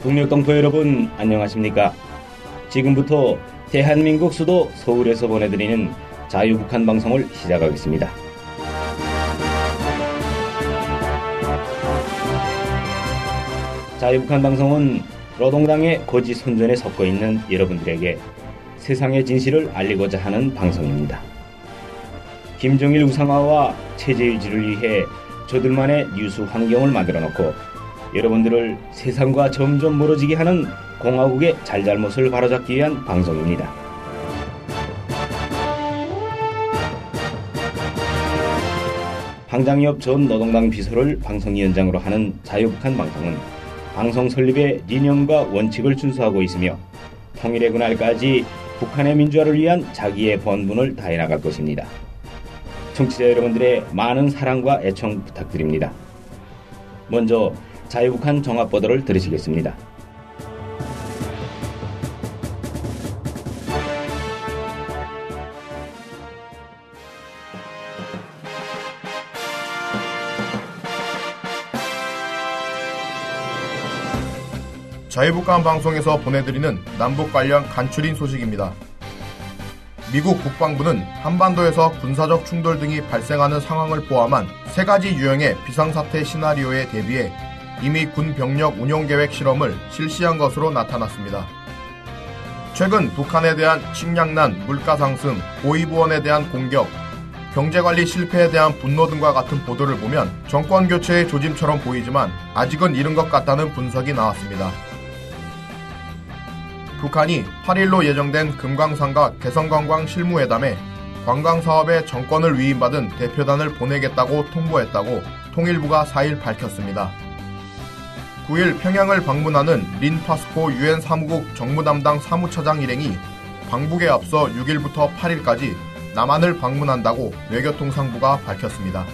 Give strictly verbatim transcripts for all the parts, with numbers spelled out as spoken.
북녘동포 여러분 안녕하십니까? 지금부터 대한민국 수도 서울에서 보내드리는 자유북한 방송을 시작하겠습니다. 자유북한 방송은 노동당의 거짓 선전에 섞여 있는 여러분들에게 세상의 진실을 알리고자 하는 방송입니다. 김정일 우상화와 체제 유지를 위해 저들만의 뉴스 환경을 만들어 놓고 여러분들을 세상과 점점 멀어지게 하는 공화국의 잘잘못을 바로잡기 위한 방송입니다. 황장엽 전 노동당 비서를 방송위원장으로 하는 자유북한 방송은 방송 설립의理念과 원칙을 준수하고 있으며 통일의 그날까지 북한의 민주화를 위한 자기의 본분을 다해 나갈 것입니다. 청취자 여러분들의 많은 사랑과 애청 부탁드립니다. 먼저 자유북한 종합보도를 들으시겠습니다. 자유북한 방송에서 보내드리는 남북 관련 간추린 소식입니다. 미국 국방부는 한반도에서 군사적 충돌 등이 발생하는 상황을 포함한 세 가지 유형의 비상사태 시나리오에 대비해 이미 군 병력 운용계획 실험을 실시한 것으로 나타났습니다. 최근 북한에 대한 식량난, 물가상승, 고위부원에 대한 공격, 경제관리 실패에 대한 분노 등과 같은 보도를 보면 정권교체의 조짐처럼 보이지만 아직은 이른 것 같다는 분석이 나왔습니다. 북한이 팔 일로 예정된 금강산과 개성관광 실무회담에 관광사업에 정권을 위임받은 대표단을 보내겠다고 통보했다고 통일부가 사 일 밝혔습니다. 구 일 평양을 방문하는 린 파스코 유엔 사무국 정무담당 사무차장 일행이 방북에 앞서 육 일부터 팔 일까지 남한을 방문한다고 외교통상부가 밝혔습니다.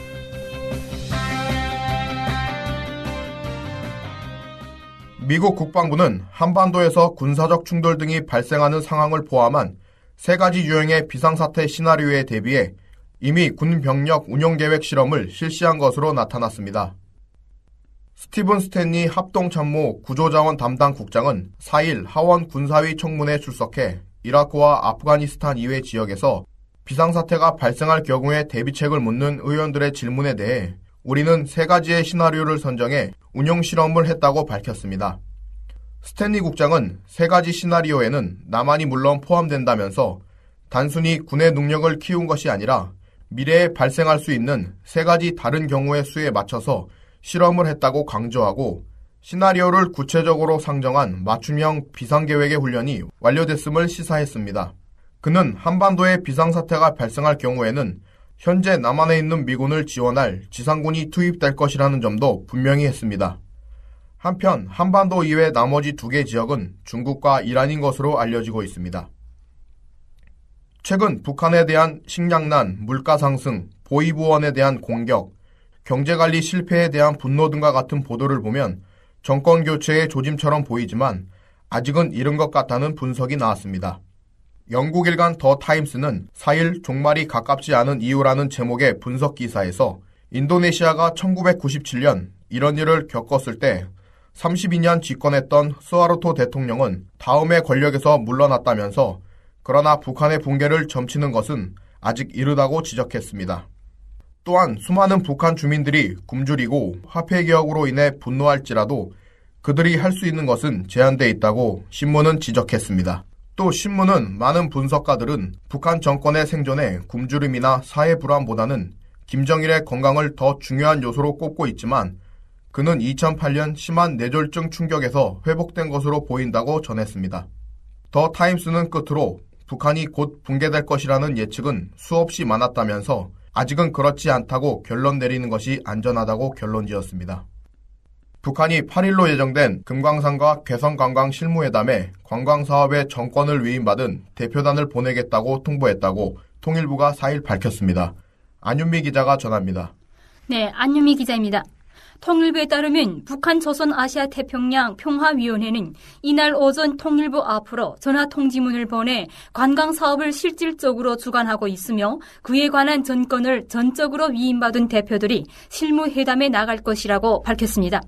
미국 국방부는 한반도에서 군사적 충돌 등이 발생하는 상황을 포함한 세 가지 유형의 비상사태 시나리오에 대비해 이미 군 병력 운용계획 실험을 실시한 것으로 나타났습니다. 스티븐 스탠리 합동참모 구조자원 담당 국장은 사 일 하원 군사위 청문회에 출석해 이라크와 아프가니스탄 이외 지역에서 비상사태가 발생할 경우에 대비책을 묻는 의원들의 질문에 대해 우리는 세 가지의 시나리오를 선정해 운용 실험을 했다고 밝혔습니다. 스탠리 국장은 세 가지 시나리오에는 남한이 물론 포함된다면서 단순히 군의 능력을 키운 것이 아니라 미래에 발생할 수 있는 세 가지 다른 경우의 수에 맞춰서 실험을 했다고 강조하고 시나리오를 구체적으로 상정한 맞춤형 비상계획의 훈련이 완료됐음을 시사했습니다. 그는 한반도에 비상사태가 발생할 경우에는 현재 남한에 있는 미군을 지원할 지상군이 투입될 것이라는 점도 분명히 했습니다. 한편 한반도 이외 나머지 두 개 지역은 중국과 이란인 것으로 알려지고 있습니다. 최근 북한에 대한 식량난, 물가상승, 고위부원에 대한 공격, 경제관리 실패에 대한 분노 등과 같은 보도를 보면 정권교체의 조짐처럼 보이지만 아직은 이른 것 같다는 분석이 나왔습니다. 영국 일간 더 타임스는 사 일 종말이 가깝지 않은 이유라는 제목의 분석 기사에서 인도네시아가 천구백구십칠 년 이런 일을 겪었을 때 삼십이 년 집권했던 수하르토 대통령은 다음에 권력에서 물러났다면서 그러나 북한의 붕괴를 점치는 것은 아직 이르다고 지적했습니다. 또한 수많은 북한 주민들이 굶주리고 화폐개혁으로 인해 분노할지라도 그들이 할 수 있는 것은 제한돼 있다고 신문은 지적했습니다. 또 신문은 많은 분석가들은 북한 정권의 생존에 굶주림이나 사회 불안보다는 김정일의 건강을 더 중요한 요소로 꼽고 있지만 그는 이천팔 년 심한 뇌졸중 충격에서 회복된 것으로 보인다고 전했습니다. 더 타임스는 끝으로 북한이 곧 붕괴될 것이라는 예측은 수없이 많았다면서 아직은 그렇지 않다고 결론 내리는 것이 안전하다고 결론지었습니다. 북한이 팔 일로 예정된 금강산과 개성관광 실무회담에 관광사업에 정권을 위임받은 대표단을 보내겠다고 통보했다고 통일부가 사 일 밝혔습니다. 안윤미 기자가 전합니다. 네, 안윤미 기자입니다. 통일부에 따르면 북한 조선아시아태평양 평화위원회는 이날 오전 통일부 앞으로 전화통지문을 보내 관광사업을 실질적으로 주관하고 있으며 그에 관한 전권을 전적으로 위임받은 대표들이 실무회담에 나갈 것이라고 밝혔습니다.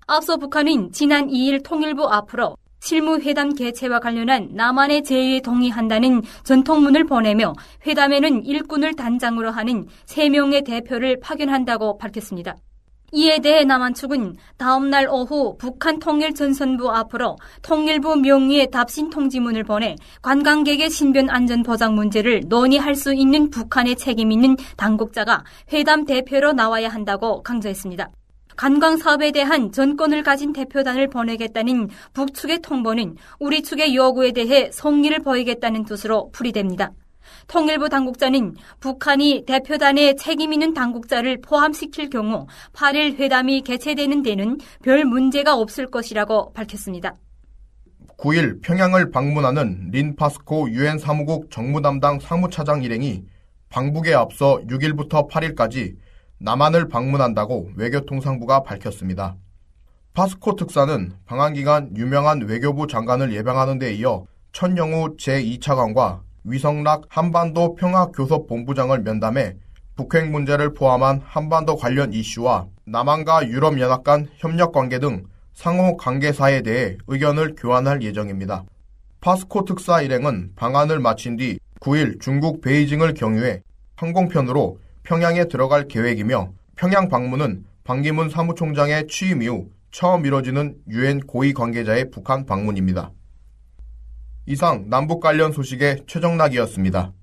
앞서 북한은 지난 이 일 통일부 앞으로 실무회담 개최와 관련한 남한의 제의에 동의한다는 전통문을 보내며 회담에는 일꾼을 단장으로 하는 세 명의 대표를 파견한다고 밝혔습니다. 이에 대해 남한 측은 다음 날 오후 북한 통일전선부 앞으로 통일부 명의의 답신 통지문을 보내 관광객의 신변 안전 보장 문제를 논의할 수 있는 북한의 책임 있는 당국자가 회담 대표로 나와야 한다고 강조했습니다. 관광 사업에 대한 전권을 가진 대표단을 보내겠다는 북측의 통보는 우리 측의 요구에 대해 성의를 보이겠다는 뜻으로 풀이됩니다. 통일부 당국자는 북한이 대표단에 책임 있는 당국자를 포함시킬 경우 팔 일 회담이 개최되는 데는 별 문제가 없을 것이라고 밝혔습니다. 구 일 평양을 방문하는 린 파스코 유엔 사무국 정무담당 사무차장 일행이 방북에 앞서 육 일부터 팔 일까지 남한을 방문한다고 외교통상부가 밝혔습니다. 파스코 특사는 방한기간 유명한 외교부 장관을 예방하는 데 이어 천영우 제이 차관과 위성락 한반도 평화교섭본부장을 면담해 북핵 문제를 포함한 한반도 관련 이슈와 남한과 유럽연합 간 협력관계 등 상호 관계사에 대해 의견을 교환할 예정입니다. 파스코 특사 일행은 방한을 마친 뒤 구 일 중국 베이징을 경유해 항공편으로 평양에 들어갈 계획이며 평양 방문은 반기문 사무총장의 취임 이후 처음 이뤄지는 유엔 고위 관계자의 북한 방문입니다. 이상 남북 관련 소식의 최정락이었습니다.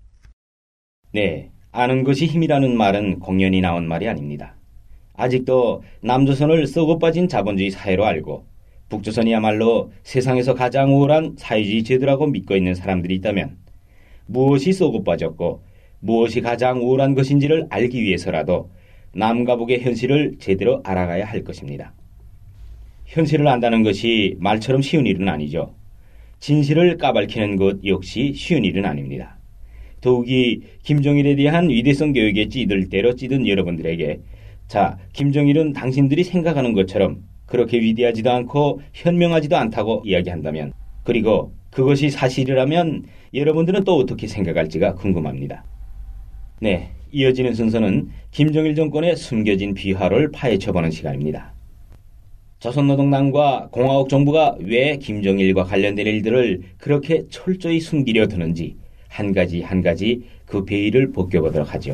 네, 아는 것이 힘이라는 말은 공연히 나온 말이 아닙니다. 아직도 남조선을 썩어 빠진 자본주의 사회로 알고 북조선이야말로 세상에서 가장 우월한 사회주의 제도라고 믿고 있는 사람들이 있다면 무엇이 썩어 빠졌고 무엇이 가장 우월한 것인지를 알기 위해서라도 남과 북의 현실을 제대로 알아가야 할 것입니다. 현실을 안다는 것이 말처럼 쉬운 일은 아니죠. 진실을 까발키는 것 역시 쉬운 일은 아닙니다. 더욱이 김정일에 대한 위대성 교육에 찌들 대로 찌든 여러분들에게 자, 김정일은 당신들이 생각하는 것처럼 그렇게 위대하지도 않고 현명하지도 않다고 이야기한다면 그리고 그것이 사실이라면 여러분들은 또 어떻게 생각할지가 궁금합니다. 네, 이어지는 순서는 김정일 정권의 숨겨진 비화를 파헤쳐보는 시간입니다. 조선노동당과 공화국 정부가 왜 김정일과 관련된 일들을 그렇게 철저히 숨기려 드는지 한 가지 한 가지 그 베일을 벗겨보도록 하죠.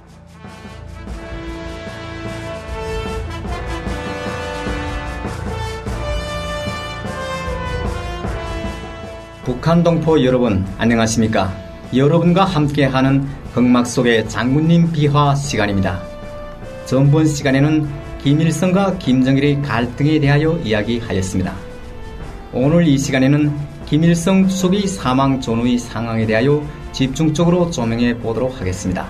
북한 동포 여러분 안녕하십니까? 여러분과 함께하는 극막 속의 장군님 비화 시간입니다. 전번 시간에는 김일성과 김정일의 갈등에 대하여 이야기하였습니다. 오늘 이 시간에는 김일성 주석의 사망 전후의 상황에 대하여 집중적으로 조명해 보도록 하겠습니다.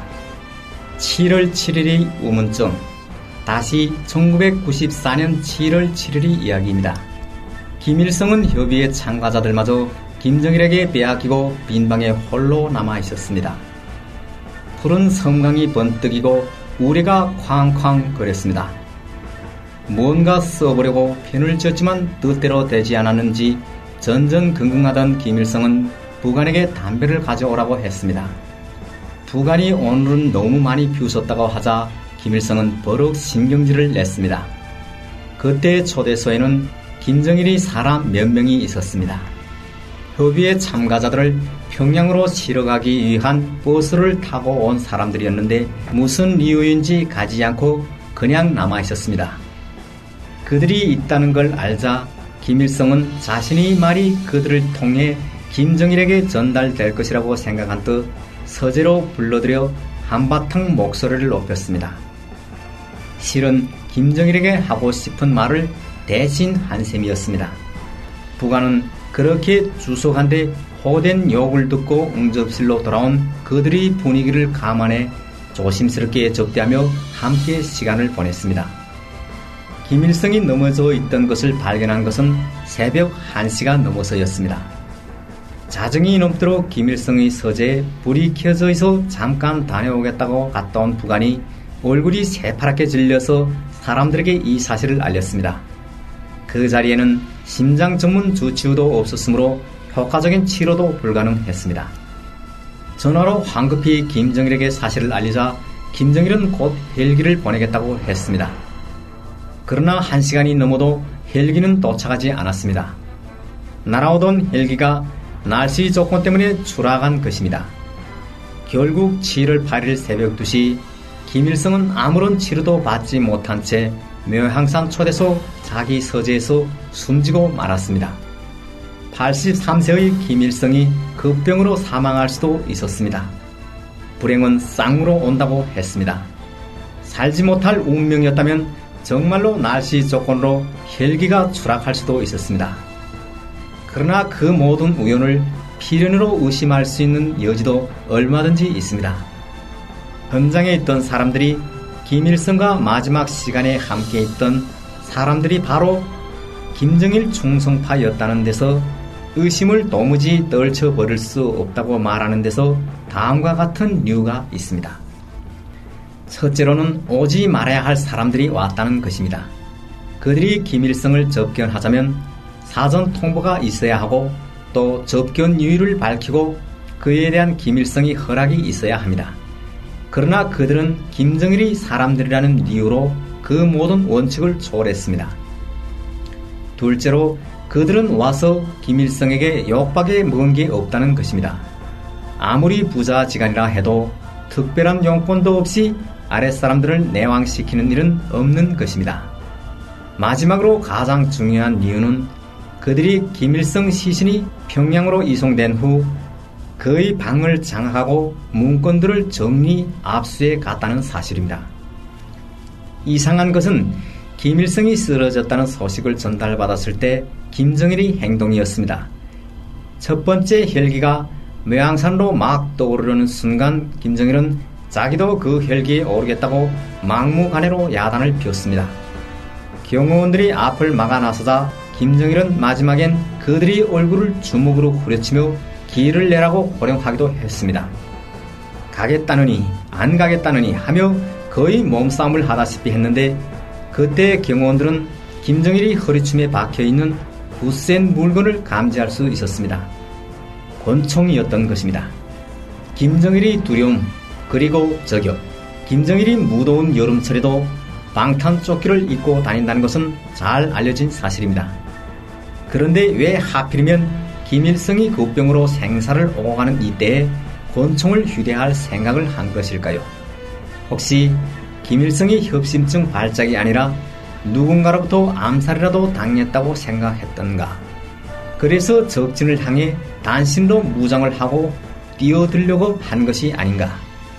칠월 칠일의 우문점, 다시 천구백구십사 년 칠월 칠일의 이야기입니다. 김일성은 협의회 참가자들마저 김정일에게 빼앗기고 빈방에 홀로 남아 있었습니다. 푸른 섬광이 번뜩이고 우레가 쾅쾅 거렸습니다. 뭔가 써보려고 편을 쳤지만 뜻대로 되지 않았는지 전전긍긍하던 김일성은 부관에게 담배를 가져오라고 했습니다. 부관이 오늘은 너무 많이 피우셨다고 하자 김일성은 버럭 신경질을 냈습니다. 그때 초대소에는 김정일이 사람 몇 명이 있었습니다. 협의회 참가자들을 평양으로 실어가기 위한 버스를 타고 온 사람들이었는데 무슨 이유인지 가지 않고 그냥 남아 있었습니다. 그들이 있다는 걸 알자 김일성은 자신의 말이 그들을 통해 김정일에게 전달될 것이라고 생각한 듯 서재로 불러들여 한바탕 목소리를 높였습니다. 실은 김정일에게 하고 싶은 말을 대신 한 셈이었습니다. 부관은 그렇게 주석한데 호된 욕을 듣고 응접실로 돌아온 그들의 분위기를 감안해 조심스럽게 접대하며 함께 시간을 보냈습니다. 김일성이 넘어져 있던 것을 발견한 것은 새벽 한 시가 넘어서였습니다. 자정이 넘도록 김일성의 서재에 불이 켜져 있어 잠깐 다녀오겠다고 갔다 온 부관이 얼굴이 새파랗게 질려서 사람들에게 이 사실을 알렸습니다. 그 자리에는 심장 전문 주치의도 없었으므로 효과적인 치료도 불가능했습니다. 전화로 황급히 김정일에게 사실을 알리자 김정일은 곧 헬기를 보내겠다고 했습니다. 그러나 한 시간이 넘어도 헬기는 도착하지 않았습니다. 날아오던 헬기가 날씨 조건 때문에 추락한 것입니다. 결국 칠월 팔일 새벽 두 시 김일성은 아무런 치료도 받지 못한 채 묘향산 초대소 자기 서재에서 숨지고 말았습니다. 팔십삼 세의 김일성이 급병으로 사망할 수도 있었습니다. 불행은 쌍으로 온다고 했습니다. 살지 못할 운명이었다면 정말로 날씨 조건으로 헬기가 추락할 수도 있었습니다. 그러나 그 모든 우연을 필연으로 의심할 수 있는 여지도 얼마든지 있습니다. 현장에 있던 사람들이 김일성과 마지막 시간에 함께 있던 사람들이 바로 김정일 충성파였다는 데서 의심을 도무지 떨쳐버릴 수 없다고 말하는 데서 다음과 같은 이유가 있습니다. 첫째로는 오지 말아야 할 사람들이 왔다는 것입니다. 그들이 김일성을 접견하자면 사전 통보가 있어야 하고 또 접견 이유를 밝히고 그에 대한 김일성이 허락이 있어야 합니다. 그러나 그들은 김정일이 사람들이라는 이유로 그 모든 원칙을 초월했습니다. 둘째로 그들은 와서 김일성에게 욕밖에 먹은 게 없다는 것입니다. 아무리 부자지간이라 해도 특별한 용건도 없이 아랫사람들을 내왕시키는 일은 없는 것입니다. 마지막으로 가장 중요한 이유는 그들이 김일성 시신이 평양으로 이송된 후 그의 방을 장악하고 문건들을 정리 압수해 갔다는 사실입니다. 이상한 것은 김일성이 쓰러졌다는 소식을 전달받았을 때 김정일의 행동이었습니다. 첫 번째 헬기가 묘향산으로 막 떠오르려는 순간 김정일은 자기도 그 헬기에 오르겠다고 막무가내로 야단을 피웠습니다. 경호원들이 앞을 막아 나서자 김정일은 마지막엔 그들이 얼굴을 주먹으로 후려치며 길을 내라고 호령하기도 했습니다. 가겠다느니 안 가겠다느니 하며 거의 몸싸움을 하다시피 했는데 그때 경호원들은 김정일이 허리춤에 박혀있는 굳센 물건을 감지할 수 있었습니다. 권총이었던 것입니다. 김정일이 두려움 그리고 저격, 김정일이 무더운 여름철에도 방탄조끼를 입고 다닌다는 것은 잘 알려진 사실입니다. 그런데 왜 하필이면 김일성이 급병으로 생사를 오고 가는 이때에 권총을 휴대할 생각을 한 것일까요? 혹시 김일성이 협심증 발작이 아니라 누군가로부터 암살이라도 당했다고 생각했던가? 그래서 적진을 향해 단신으로 무장을 하고 뛰어들려고 한 것이 아닌가?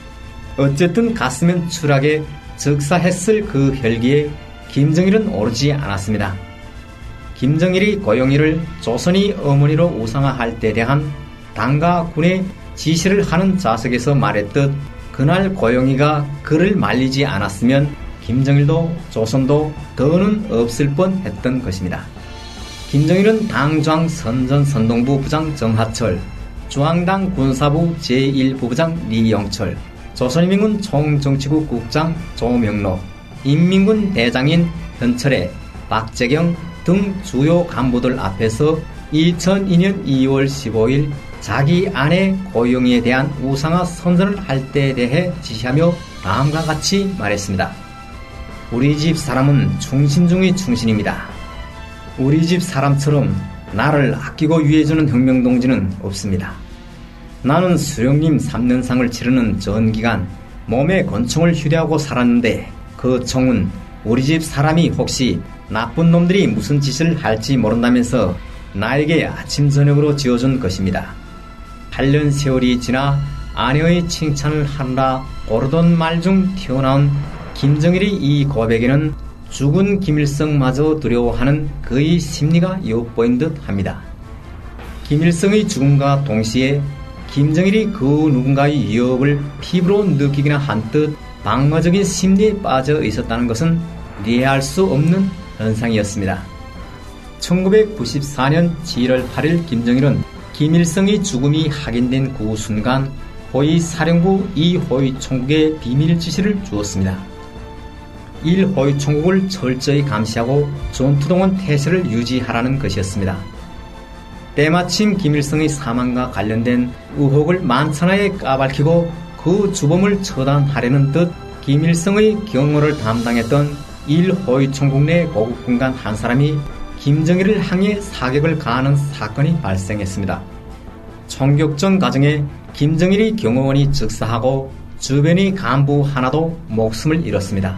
어쨌든 갔으면 추락에 적사했을 그 헬기에 김정일은 오르지 않았습니다. 김정일이 고영이를 조선이 어머니로 우상화할 때 대한 당과 군의 지시를 하는 좌석에서 말했듯 그날 고영이가 그를 말리지 않았으면 김정일도 조선도 더는 없을 뻔했던 것입니다. 김정일은 당중앙 선전선동부 부장 정하철, 중앙당 군사부 제일 부부장 리영철, 조선인민군 총정치국 국장 조명로, 인민군 대장인 현철의, 박재경 등 주요 간부들 앞에서 이천이년 이월 십오일 자기 아내 고영이에 대한 우상화 선전을 할 때에 대해 지시하며 다음과 같이 말했습니다. 우리 집 사람은 충신 중의 충신입니다. 우리 집 사람처럼 나를 아끼고 위해주는 혁명동지는 없습니다. 나는 수령님 삼 년상을 치르는 전 기간 몸에 권총을 휴대하고 살았는데 그 총은 우리 집 사람이 혹시 나쁜 놈들이 무슨 짓을 할지 모른다면서 나에게 아침 저녁으로 지어준 것입니다. 팔 년 세월이 지나 아내의 칭찬을 하느라 고르던 말 중 튀어나온 김정일의 이 고백에는 죽은 김일성마저 두려워하는 그의 심리가 엿보인 듯 합니다. 김일성의 죽음과 동시에 김정일이 그 누군가의 위협을 피부로 느끼기나 한듯 방어적인 심리에 빠져 있었다는 것은 이해할 수 없는 현상이었습니다. 천구백구십사년 칠월 팔일 김정일은 김일성의 죽음이 확인된 그 순간 호위 사령부 이 호위 총국에 비밀 지시를 주었습니다. 일 호위 총국을 철저히 감시하고 전투동원 태세를 유지하라는 것이었습니다. 때마침 김일성의 사망과 관련된 의혹을 만천하에 까발키고 그 주범을 처단하려는 듯 김일성의 경호를 담당했던 일 호위 총국 내 고급 군관 한 사람이 김정일을 향해 사격을 가하는 사건이 발생했습니다. 총격전 과정에 김정일이 경호원이 즉사하고 주변의 간부 하나도 목숨을 잃었습니다.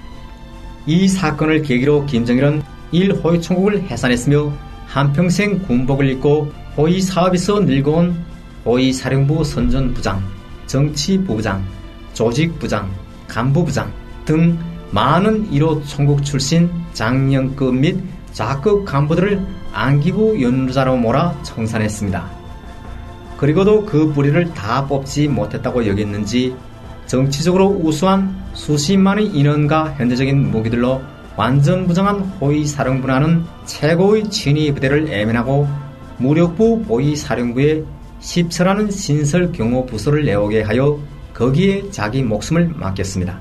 이 사건을 계기로 김정일은 일 호위 총국을 해산했으며 한평생 군복을 입고 호위 사업에서 늙어온 호위 사령부 선전부장, 정치부부장, 조직부장, 간부부장 등 많은 일 호 총국 출신 장령급 및 좌급 간부들을 안기부 연루자로 몰아 청산했습니다. 그리고도 그 뿌리를 다 뽑지 못했다고 여겼는지 정치적으로 우수한 수십만의 인원과 현대적인 무기들로 완전 부정한 호위 사령부라는 최고의 진위 부대를 애면하고 무력부 보위 사령부에 십처라는 신설 경호 부서를 내오게 하여 거기에 자기 목숨을 맡겼습니다.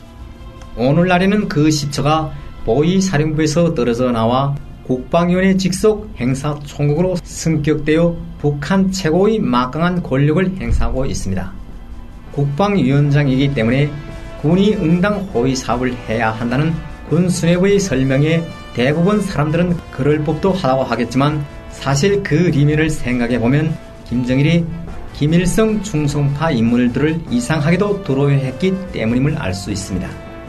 오늘날에는 그 십처가 보위 사령부에서 떨어져 나와 국방위원회 직속 행사총국으로 승격되어 북한 최고의 막강한 권력을 행사하고 있습니다. 국방위원장이기 때문에 군이 응당 호위 사업을 해야 한다는 군수뇌부의 설명에 대부분 사람들은 그럴 법도 하다고 하겠지만 사실 그 리면을 생각해보면 김정일이 김일성 충성파 인물들을 이상하게도 두려워했기 때문임을 알 수 있습니다.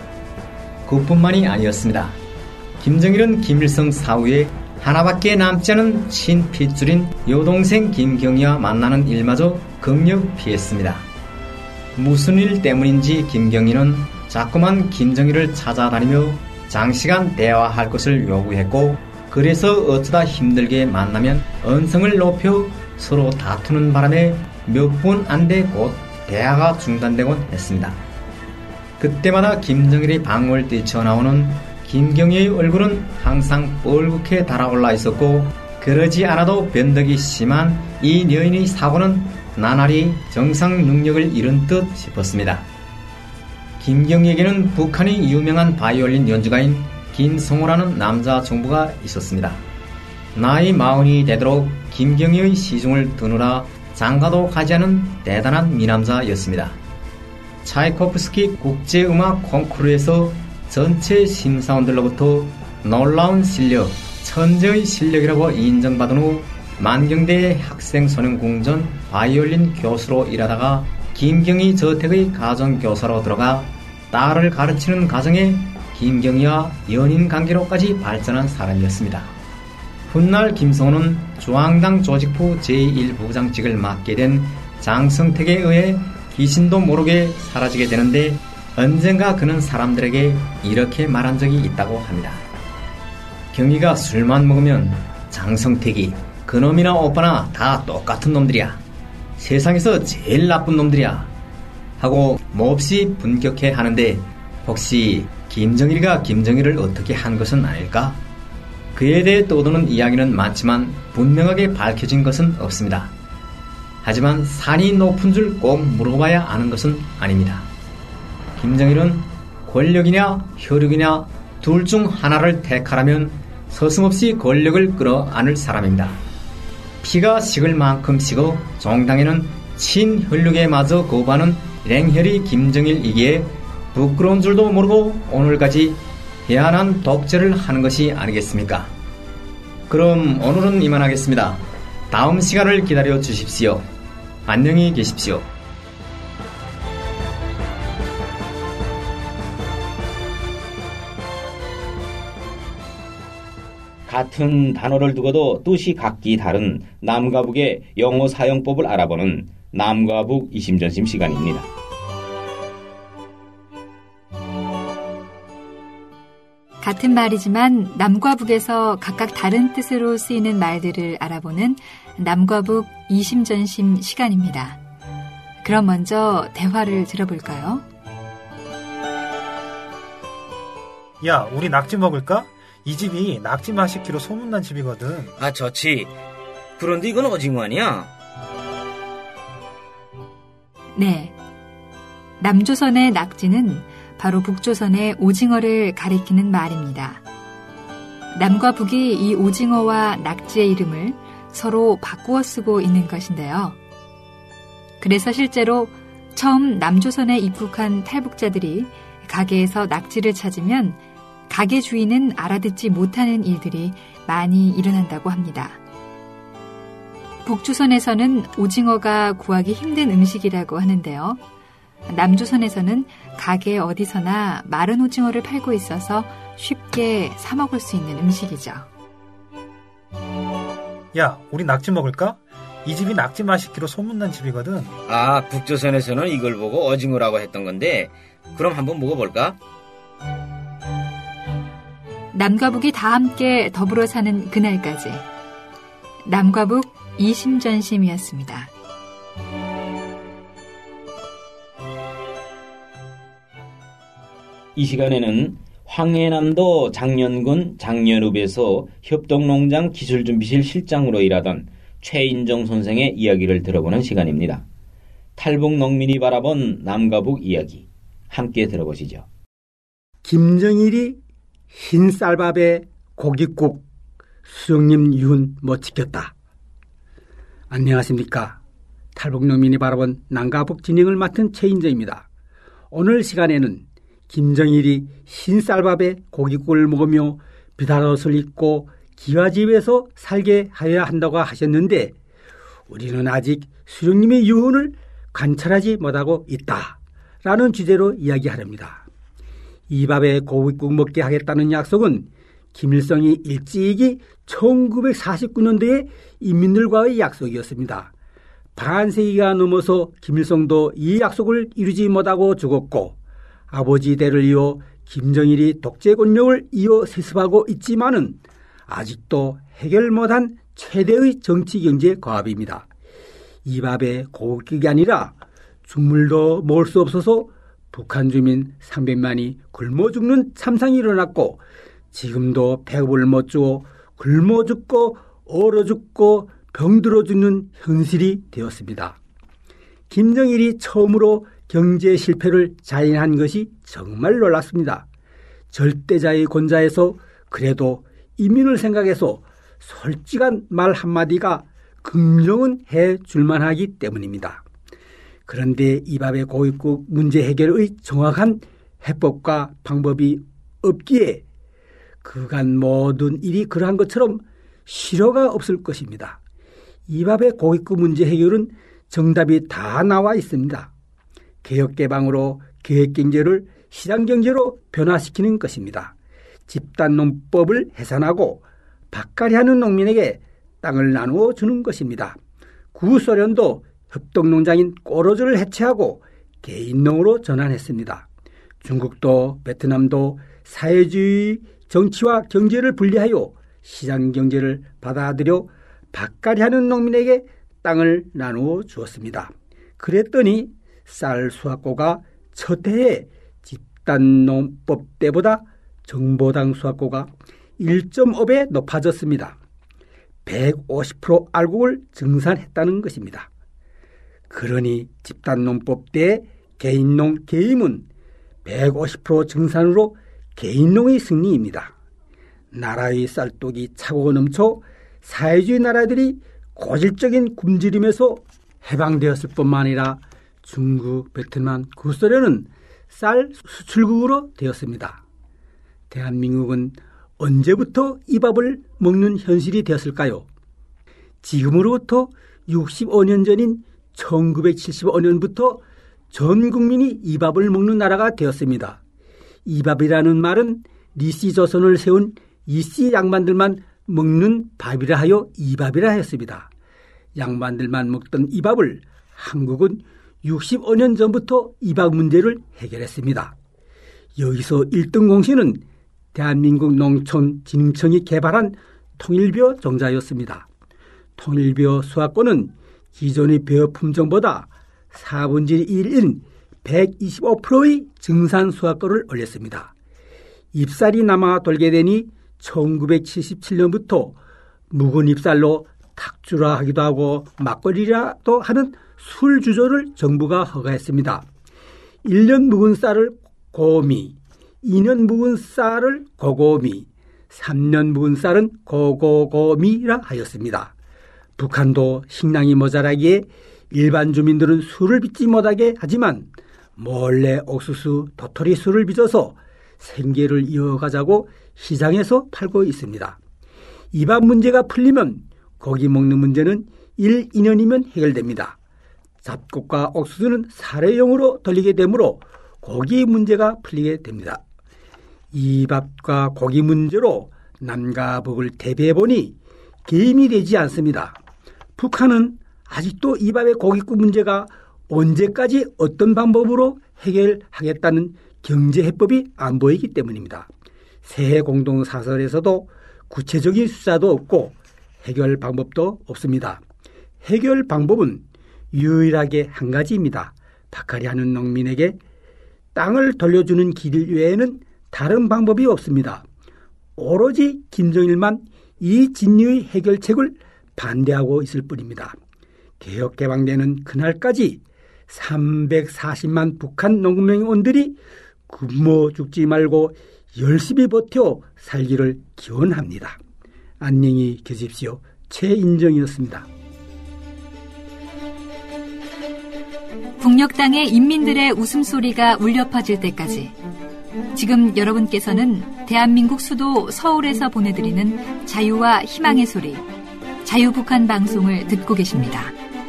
그뿐만이 아니었습니다. 김정일은 김일성 사후에 하나밖에 남지 않은 친핏줄인 여동생 김경희와 만나는 일마저 극력 피했습니다. 무슨 일 때문인지 김경희는 자꾸만 김정일을 찾아다니며 장시간 대화할 것을 요구했고 그래서 어쩌다 힘들게 만나면 언성을 높여 서로 다투는 바람에 몇 분 안 돼 곧 대화가 중단되곤 했습니다. 그때마다 김정일이 방울 뛰쳐나오는 김경희의 얼굴은 항상 뻘겋게 달아올라 있었고 그러지 않아도 변덕이 심한 이 여인의 사고는 나날이 정상 능력을 잃은 듯 싶었습니다. 김경희에게는 북한의 유명한 바이올린 연주가인 김성호라는 남자 정부가 있었습니다. 나이 마흔이 되도록 김경희의 시중을 드느라 장가도 가지 않은 대단한 미남자였습니다. 차이코프스키 국제음악 콩쿠르에서 전체 심사원들로부터 놀라운 실력, 천재의 실력이라고 인정받은 후 만경대의 학생소년궁전 바이올린 교수로 일하다가 김경희 저택의 가정교사로 들어가 딸을 가르치는 과정에 김경희와 연인 관계로까지 발전한 사람이었습니다. 훗날 김성호는 중앙당 조직부 제일 부부장직을 맡게 된 장성택에 의해 귀신도 모르게 사라지게 되는데 언젠가 그는 사람들에게 이렇게 말한 적이 있다고 합니다. 경희가 술만 먹으면 장성택이 그놈이나 오빠나 다 똑같은 놈들이야. 세상에서 제일 나쁜 놈들이야. 하고 몹시 분격해 하는데 혹시 김정일이가 김정일을 어떻게 한 것은 아닐까? 그에 대해 떠도는 이야기는 많지만 분명하게 밝혀진 것은 없습니다. 하지만 산이 높은 줄 꼭 물어봐야 아는 것은 아닙니다. 김정일은 권력이냐 혈육이냐 둘 중 하나를 택하라면 서슴없이 권력을 끌어안을 사람입니다. 피가 식을 만큼 식어 종당에는 친혈육에 마저 거부하는 냉혈이 김정일이기에 부끄러운 줄도 모르고 오늘까지 해안한 독재를 하는 것이 아니겠습니까? 그럼 오늘은 이만하겠습니다. 다음 시간을 기다려 주십시오. 안녕히 계십시오. 같은 단어를 두고도 뜻이 각기 다른 남과 북의 영어 사용법을 알아보는 남과 북 이심전심 시간입니다. 같은 말이지만 남과 북에서 각각 다른 뜻으로 쓰이는 말들을 알아보는 남과 북 이심전심 시간입니다. 그럼 먼저 대화를 들어볼까요? 야, 우리 낙지 먹을까? 이 집이 낙지 맛있기로 소문난 집이거든. 아, 좋지. 그런데 이건 오징어 아니야? 네. 남조선의 낙지는 바로 북조선의 오징어를 가리키는 말입니다. 남과 북이 이 오징어와 낙지의 이름을 서로 바꾸어 쓰고 있는 것인데요. 그래서 실제로 처음 남조선에 입국한 탈북자들이 가게에서 낙지를 찾으면 가게 주인은 알아듣지 못하는 일들이 많이 일어난다고 합니다. 북조선에서는 오징어가 구하기 힘든 음식이라고 하는데요. 남조선에서는 가게 어디서나 마른 오징어를 팔고 있어서 쉽게 사 먹을 수 있는 음식이죠. 야, 우리 낙지 먹을까? 이 집이 낙지 맛있기로 소문난 집이거든. 아, 북조선에서는 이걸 보고 어징어라고 했던 건데 그럼 한번 먹어볼까? 남과 북이 다 함께 더불어 사는 그날까지 남과 북 이심전심이었습니다. 이 시간에는 황해남도 장년군 장년읍에서 협동농장 기술준비실 실장으로 일하던 최인정 선생의 이야기를 들어보는 시간입니다. 탈북 농민이 바라본 남과 북 이야기 함께 들어보시죠. 김정일이 흰 쌀밥에 고깃국 수령님 유훈 못 지켰다. 안녕하십니까. 탈북 농민이 바라본 남과 북 진행을 맡은 최인정입니다. 오늘 시간에는 김정일이 흰 쌀밥에 고깃국을 먹으며 비단옷을 입고 기와집에서 살게 하여야 한다고 하셨는데 우리는 아직 수령님의 유언을 관찰하지 못하고 있다라는 주제로 이야기하렵니다. 이 밥에 고깃국 먹게 하겠다는 약속은 김일성이 일찍이 천구백사십구 년도에 인민들과의 약속이었습니다. 반세기가 넘어서 김일성도 이 약속을 이루지 못하고 죽었고 아버지 대를 이어 김정일이 독재 권력을 이어 세습하고 있지만은 아직도 해결 못한 최대의 정치 경제 과업입니다. 이 밥에 고깃국이 아니라 죽물도 먹을 수 없어서 북한 주민 삼백만이 굶어 죽는 참상이 일어났고 지금도 배급을 못 주어 굶어 죽고 얼어 죽고 병들어 죽는 현실이 되었습니다. 김정일이 처음으로 경제 실패를 자인한 것이 정말 놀랐습니다. 절대자의 권좌에서 그래도 인민을 생각해서 솔직한 말 한마디가 긍정은 해줄만 하기 때문입니다. 그런데 이 밥의 고깃국 문제 해결의 정확한 해법과 방법이 없기에 그간 모든 일이 그러한 것처럼 실효가 없을 것입니다. 이 밥의 고깃국 문제 해결은 정답이 다 나와 있습니다. 개혁개방으로 계획경제를 시장경제로 변화시키는 것입니다. 집단농법을 해산하고 밭갈이하는 농민에게 땅을 나누어 주는 것입니다. 구소련도 협동농장인 꼬로즈를 해체하고 개인농으로 전환했습니다. 중국도 베트남도 사회주의 정치와 경제를 분리하여 시장경제를 받아들여 밭갈이하는 농민에게 땅을 나누어 주었습니다. 그랬더니 쌀 수확고가 첫 해에 집단농법 때보다 정보당 수확고가 일 점 오 배 높아졌습니다. 백오십 퍼센트 알곡을 증산했다는 것입니다. 그러니 집단농법 때 개인농 개임은 백오십 퍼센트 증산으로 개인농의 승리입니다. 나라의 쌀독이 차고 넘쳐 사회주의 나라들이 고질적인 굶주림에서 해방되었을 뿐만 아니라 중국, 베트남, 구소련은 쌀 수출국으로 되었습니다. 대한민국은 언제부터 이 밥을 먹는 현실이 되었을까요? 지금으로부터 육십오 년 전인 천구백칠십오 년부터 전 국민이 이 밥을 먹는 나라가 되었습니다. 이 밥이라는 말은 리씨 조선을 세운 이씨 양반들만 먹는 밥이라 하여 이 밥이라 했습니다. 양반들만 먹던 이 밥을 한국은 육십오 년 전부터 이 밥 문제를 해결했습니다. 여기서 일 등 공신은 대한민국 농촌진흥청이 개발한 통일벼 종자였습니다. 통일벼 수확권은 기존의 벼 품종보다 사분의 일인 백이십오 퍼센트의 증산 수확권을 올렸습니다. 잎살이 남아 돌게 되니 천구백칠십칠 년부터 묵은 잎살로 탁주라 하기도 하고 막걸리라도 하는 술 주조를 정부가 허가했습니다. 일 년 묵은 쌀을 고미, 이 년 묵은 쌀을 고고미, 삼 년 묵은 쌀은 고고고미라 하였습니다. 북한도 식량이 모자라기에 일반 주민들은 술을 빚지 못하게 하지만 몰래 옥수수, 도토리 술을 빚어서 생계를 이어가자고 시장에서 팔고 있습니다. 입안 문제가 풀리면 고기 먹는 문제는 일, 이 년이면 해결됩니다. 잡곡과 옥수수는 사례용으로 돌리게 되므로 고기 문제가 풀리게 됩니다. 입안과 고기 문제로 남과 북을 대비해보니 게임이 되지 않습니다. 북한은 아직도 입안의 고깃국 문제가 언제까지 어떤 방법으로 해결하겠다는 경제해법이 안 보이기 때문입니다. 세해 공동사설에서도 구체적인 숫자도 없고 해결 방법도 없습니다. 해결 방법은 유일하게 한 가지입니다. 밭갈이 하는 농민에게 땅을 돌려주는 길 외에는 다른 방법이 없습니다. 오로지 김정일만 이 진리의 해결책을 반대하고 있을 뿐입니다. 개혁개방되는 그날까지 삼백사십만 북한 농민원들이 굶어 죽지 말고 열심히 버텨 살기를 기원합니다. 안녕히 계십시오. 최인정이었습니다. 북녘 땅의 인민들의 웃음소리가 울려 퍼질 때까지 지금 여러분께서는 대한민국 수도 서울에서 보내드리는 자유와 희망의 소리 자유북한 방송을 듣고 계십니다.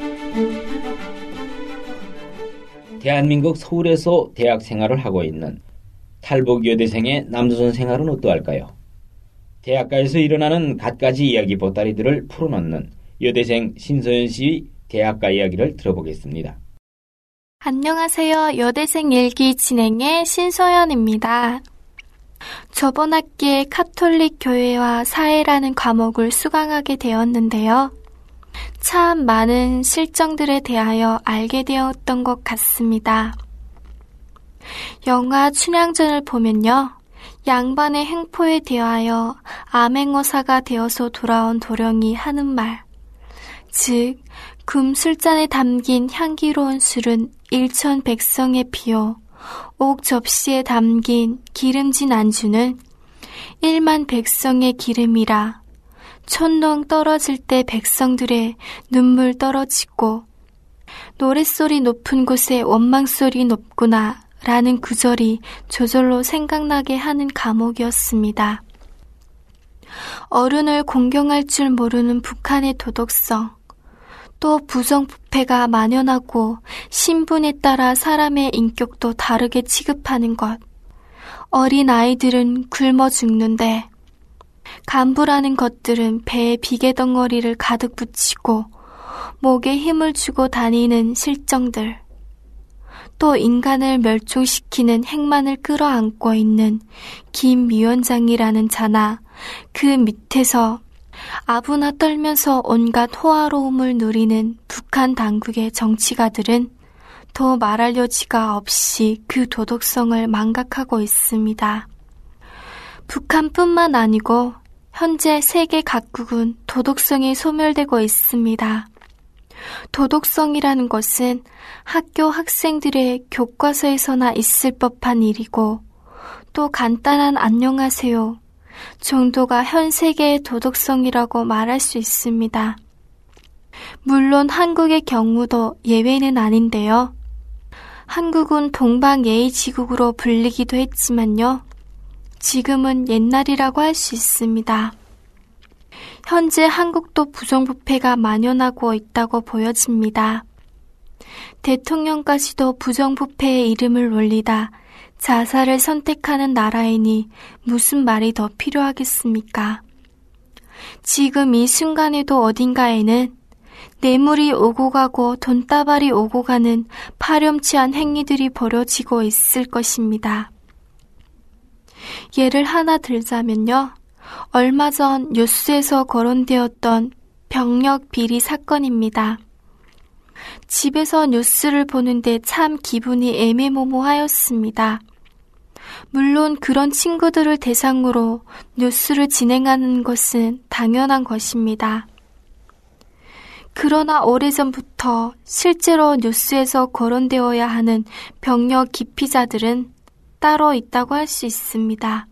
대한민국 서울에서 대학 생활을 하고 있는 탈북 여대생의 남조선 생활은 어떠할까요? 대학가에서 일어나는 갖가지 이야기 보따리들을 풀어놓는 여대생 신서연 씨의 대학가 이야기를 들어보겠습니다. 안녕하세요. 여대생 일기 진행의 신서연입니다. 저번 학기에 카톨릭 교회와 사회라는 과목을 수강하게 되었는데요. 참 많은 실정들에 대하여 알게 되었던 것 같습니다. 영화 춘향전을 보면요. 양반의 행포에 대하여 암행어사가 되어서 돌아온 도령이 하는 말, 즉 금술잔에 담긴 향기로운 술은 일천 백성의 피요, 옥 접시에 담긴 기름진 안주는 일만 백성의 기름이라. 촌농 떨어질 때 백성들의 눈물 떨어지고 노랫소리 높은 곳에 원망소리 높구나 라는 구절이 저절로 생각나게 하는 과목이었습니다. 어른을 공경할 줄 모르는 북한의 도덕성, 또 부정부패가 만연하고 신분에 따라 사람의 인격도 다르게 취급하는 것, 어린 아이들은 굶어 죽는데 간부라는 것들은 배에 비계덩어리를 가득 붙이고 목에 힘을 주고 다니는 실정들, 또 인간을 멸종시키는 핵만을 끌어안고 있는 김 위원장이라는 자나 그 밑에서 아부나 떨면서 온갖 호화로움을 누리는 북한 당국의 정치가들은 더 말할 여지가 없이 그 도덕성을 망각하고 있습니다. 북한뿐만 아니고 현재 세계 각국은 도덕성이 소멸되고 있습니다. 도덕성이라는 것은 학교 학생들의 교과서에서나 있을 법한 일이고 또 간단한 안녕하세요 정도가 현 세계의 도덕성이라고 말할 수 있습니다. 물론 한국의 경우도 예외는 아닌데요. 한국은 동방예의지국으로 불리기도 했지만요. 지금은 옛날이라고 할 수 있습니다. 현재 한국도 부정부패가 만연하고 있다고 보여집니다. 대통령까지도 부정부패의 이름을 올리다 자살을 선택하는 나라이니 무슨 말이 더 필요하겠습니까? 지금 이 순간에도 어딘가에는 뇌물이 오고 가고 돈다발이 오고 가는 파렴치한 행위들이 벌어지고 있을 것입니다. 예를 하나 들자면요. 얼마 전 뉴스에서 거론되었던 병력 비리 사건입니다. 집에서 뉴스를 보는데 참 기분이 애매모호하였습니다. 물론 그런 친구들을 대상으로 뉴스를 진행하는 것은 당연한 것입니다. 그러나 오래전부터 실제로 뉴스에서 거론되어야 하는 병력 기피자들은 따로 있다고 할 수 있습니다.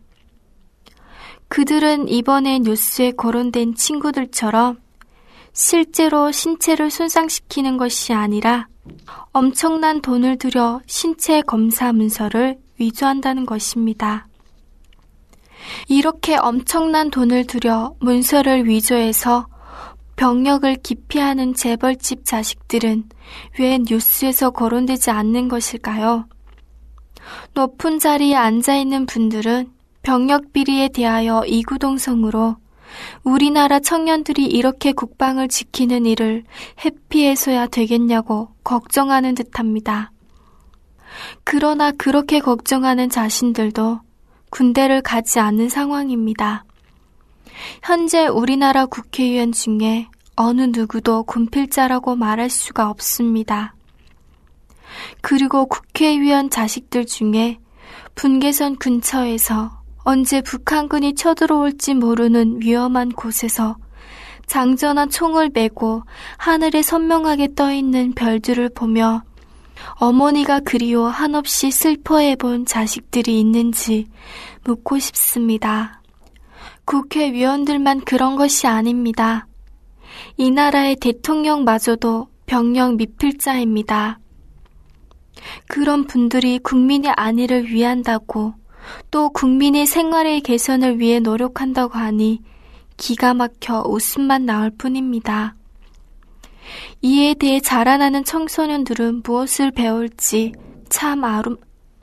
그들은 이번에 뉴스에 거론된 친구들처럼 실제로 신체를 손상시키는 것이 아니라 엄청난 돈을 들여 신체 검사 문서를 위조한다는 것입니다. 이렇게 엄청난 돈을 들여 문서를 위조해서 병력을 기피하는 재벌집 자식들은 왜 뉴스에서 거론되지 않는 것일까요? 높은 자리에 앉아있는 분들은 병력 비리에 대하여 이구동성으로 우리나라 청년들이 이렇게 국방을 지키는 일을 회피해서야 되겠냐고 걱정하는 듯합니다. 그러나 그렇게 걱정하는 자신들도 군대를 가지 않는 상황입니다. 현재 우리나라 국회의원 중에 어느 누구도 군필자라고 말할 수가 없습니다. 그리고 국회의원 자식들 중에 분계선 근처에서 언제 북한군이 쳐들어올지 모르는 위험한 곳에서 장전한 총을 메고 하늘에 선명하게 떠있는 별들을 보며 어머니가 그리워 한없이 슬퍼해본 자식들이 있는지 묻고 싶습니다. 국회의원들만 그런 것이 아닙니다. 이 나라의 대통령마저도 병력 미필자입니다. 그런 분들이 국민의 안위를 위한다고 또 국민의 생활의 개선을 위해 노력한다고 하니 기가 막혀 웃음만 나올 뿐입니다. 이에 대해 자라나는 청소년들은 무엇을 배울지 참 아름...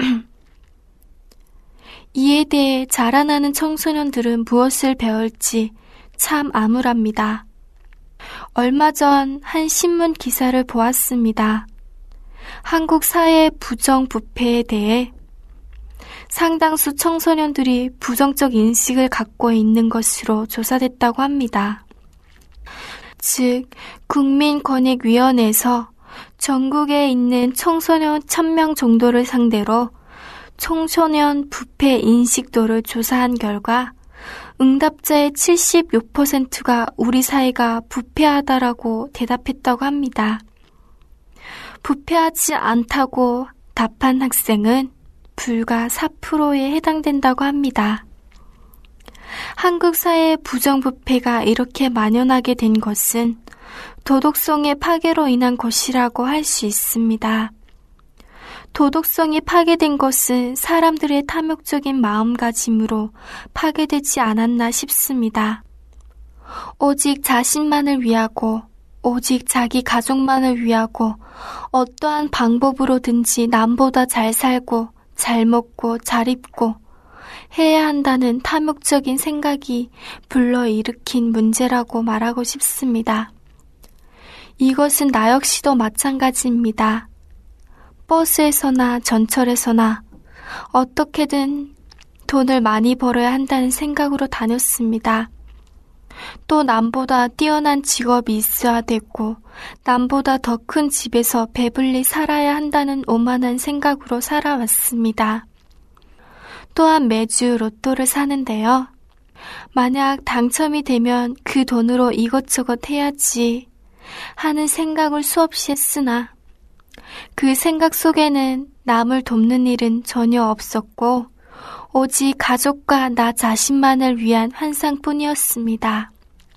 이에 대해 자라나는 청소년들은 무엇을 배울지 참 암울합니다. 얼마 전 한 신문 기사를 보았습니다. 한국 사회의 부정부패에 대해 상당수 청소년들이 부정적 인식을 갖고 있는 것으로 조사됐다고 합니다. 즉, 국민권익위원회에서 전국에 있는 청소년 천 명 정도를 상대로 청소년 부패 인식도를 조사한 결과 응답자의 칠십육 퍼센트가 우리 사회가 부패하다라고 대답했다고 합니다. 부패하지 않다고 답한 학생은 불과 사 퍼센트에 해당된다고 합니다. 한국 사회의 부정부패가 이렇게 만연하게 된 것은 도덕성의 파괴로 인한 것이라고 할 수 있습니다. 도덕성이 파괴된 것은 사람들의 탐욕적인 마음가짐으로 파괴되지 않았나 싶습니다. 오직 자신만을 위하고 오직 자기 가족만을 위하고 어떠한 방법으로든지 남보다 잘 살고 잘 먹고 잘 입고 해야 한다는 탐욕적인 생각이 불러일으킨 문제라고 말하고 싶습니다. 이것은 나 역시도 마찬가지입니다. 버스에서나 전철에서나 어떻게든 돈을 많이 벌어야 한다는 생각으로 다녔습니다. 또 남보다 뛰어난 직업이 있어야 되고 남보다 더 큰 집에서 배불리 살아야 한다는 오만한 생각으로 살아왔습니다. 또한 매주 로또를 사는데요. 만약 당첨이 되면 그 돈으로 이것저것 해야지 하는 생각을 수없이 했으나 그 생각 속에는 남을 돕는 일은 전혀 없었고 오직 가족과 나 자신만을 위한 환상뿐이었습니다.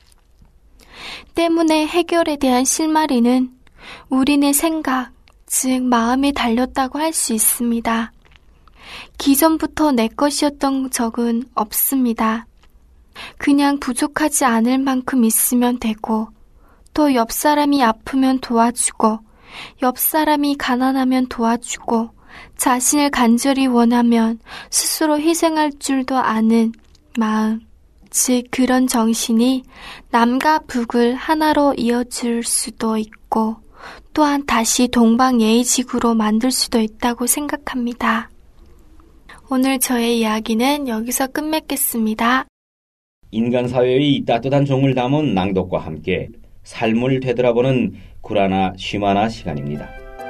때문에 해결에 대한 실마리는 우리네 생각, 즉 마음에 달렸다고 할 수 있습니다. 기존부터 내 것이었던 적은 없습니다. 그냥 부족하지 않을 만큼 있으면 되고 또 옆 사람이 아프면 도와주고 옆 사람이 가난하면 도와주고 자신을 간절히 원하면 스스로 희생할 줄도 아는 마음, 즉 그런 정신이 남과 북을 하나로 이어줄 수도 있고 또한 다시 동방예의지구로 만들 수도 있다고 생각합니다. 오늘 저의 이야기는 여기서 끝맺겠습니다. 인간 사회의 이 따뜻한 정을 담은 낭독과 함께 삶을 되돌아보는 구라나 쉬마나 시간입니다.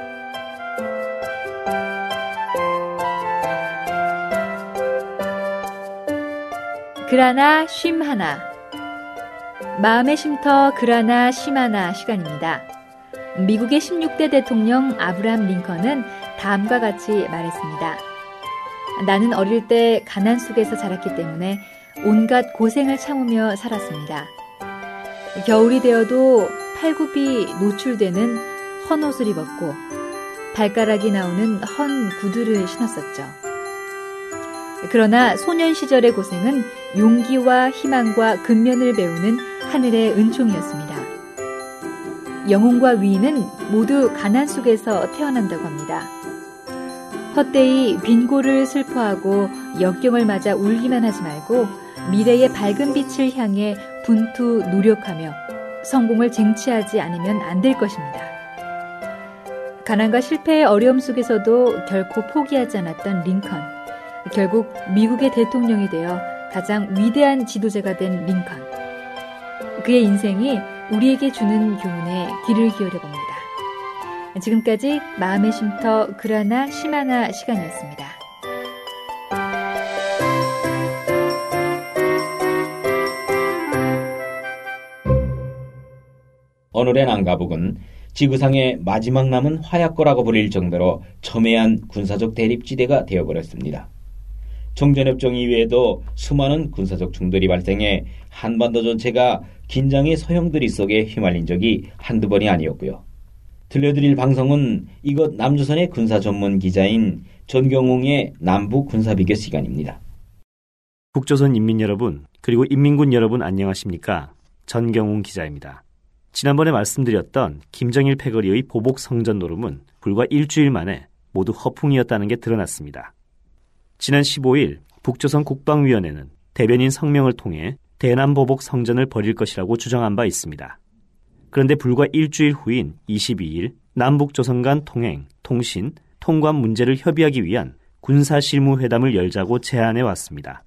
그라나 쉼 하나. 마음의 쉼터 그라나 쉼 하나 시간입니다. 미국의 십육 대 대통령 아브라함 링컨은 다음과 같이 말했습니다. 나는 어릴 때 가난 속에서 자랐기 때문에 온갖 고생을 참으며 살았습니다. 겨울이 되어도 팔굽이 노출되는 헌 옷을 입었고 발가락이 나오는 헌 구두를 신었었죠. 그러나 소년 시절의 고생은 용기와 희망과 근면을 배우는 하늘의 은총이었습니다. 영혼과 위인은 모두 가난 속에서 태어난다고 합니다. 헛되이 빈고를 슬퍼하고 역경을 맞아 울기만 하지 말고 미래의 밝은 빛을 향해 분투 노력하며 성공을 쟁취하지 않으면 안 될 것입니다. 가난과 실패의 어려움 속에서도 결코 포기하지 않았던 링컨. 결국 미국의 대통령이 되어 가장 위대한 지도자가 된 링컨. 그의 인생이 우리에게 주는 교훈에 귀를 기울여 봅니다. 지금까지 마음의 쉼터 그라나 시마나 시간이었습니다. 오늘의 남가북은 지구상의 마지막 남은 화약고라고 불릴 정도로 첨예한 군사적 대립지대가 되어버렸습니다. 종전협정 이외에도 수많은 군사적 충돌이 발생해 한반도 전체가 긴장의 소용돌이 속에 휘말린 적이 한두 번이 아니었고요. 들려드릴 방송은 이곳 남조선의 군사 전문 기자인 전경웅의 남북 군사비교 시간입니다. 북조선 인민 여러분, 그리고 인민군 여러분 안녕하십니까? 전경웅 기자입니다. 지난번에 말씀드렸던 김정일 패거리의 보복 성전 노름은 불과 일주일 만에 모두 허풍이었다는 게 드러났습니다. 지난 십오일 북조선 국방위원회는 대변인 성명을 통해 대남 보복 성전을 벌일 것이라고 주장한 바 있습니다. 그런데 불과 일주일 후인 이십이일 남북조선 간 통행, 통신, 통관 문제를 협의하기 위한 군사실무회담을 열자고 제안해 왔습니다.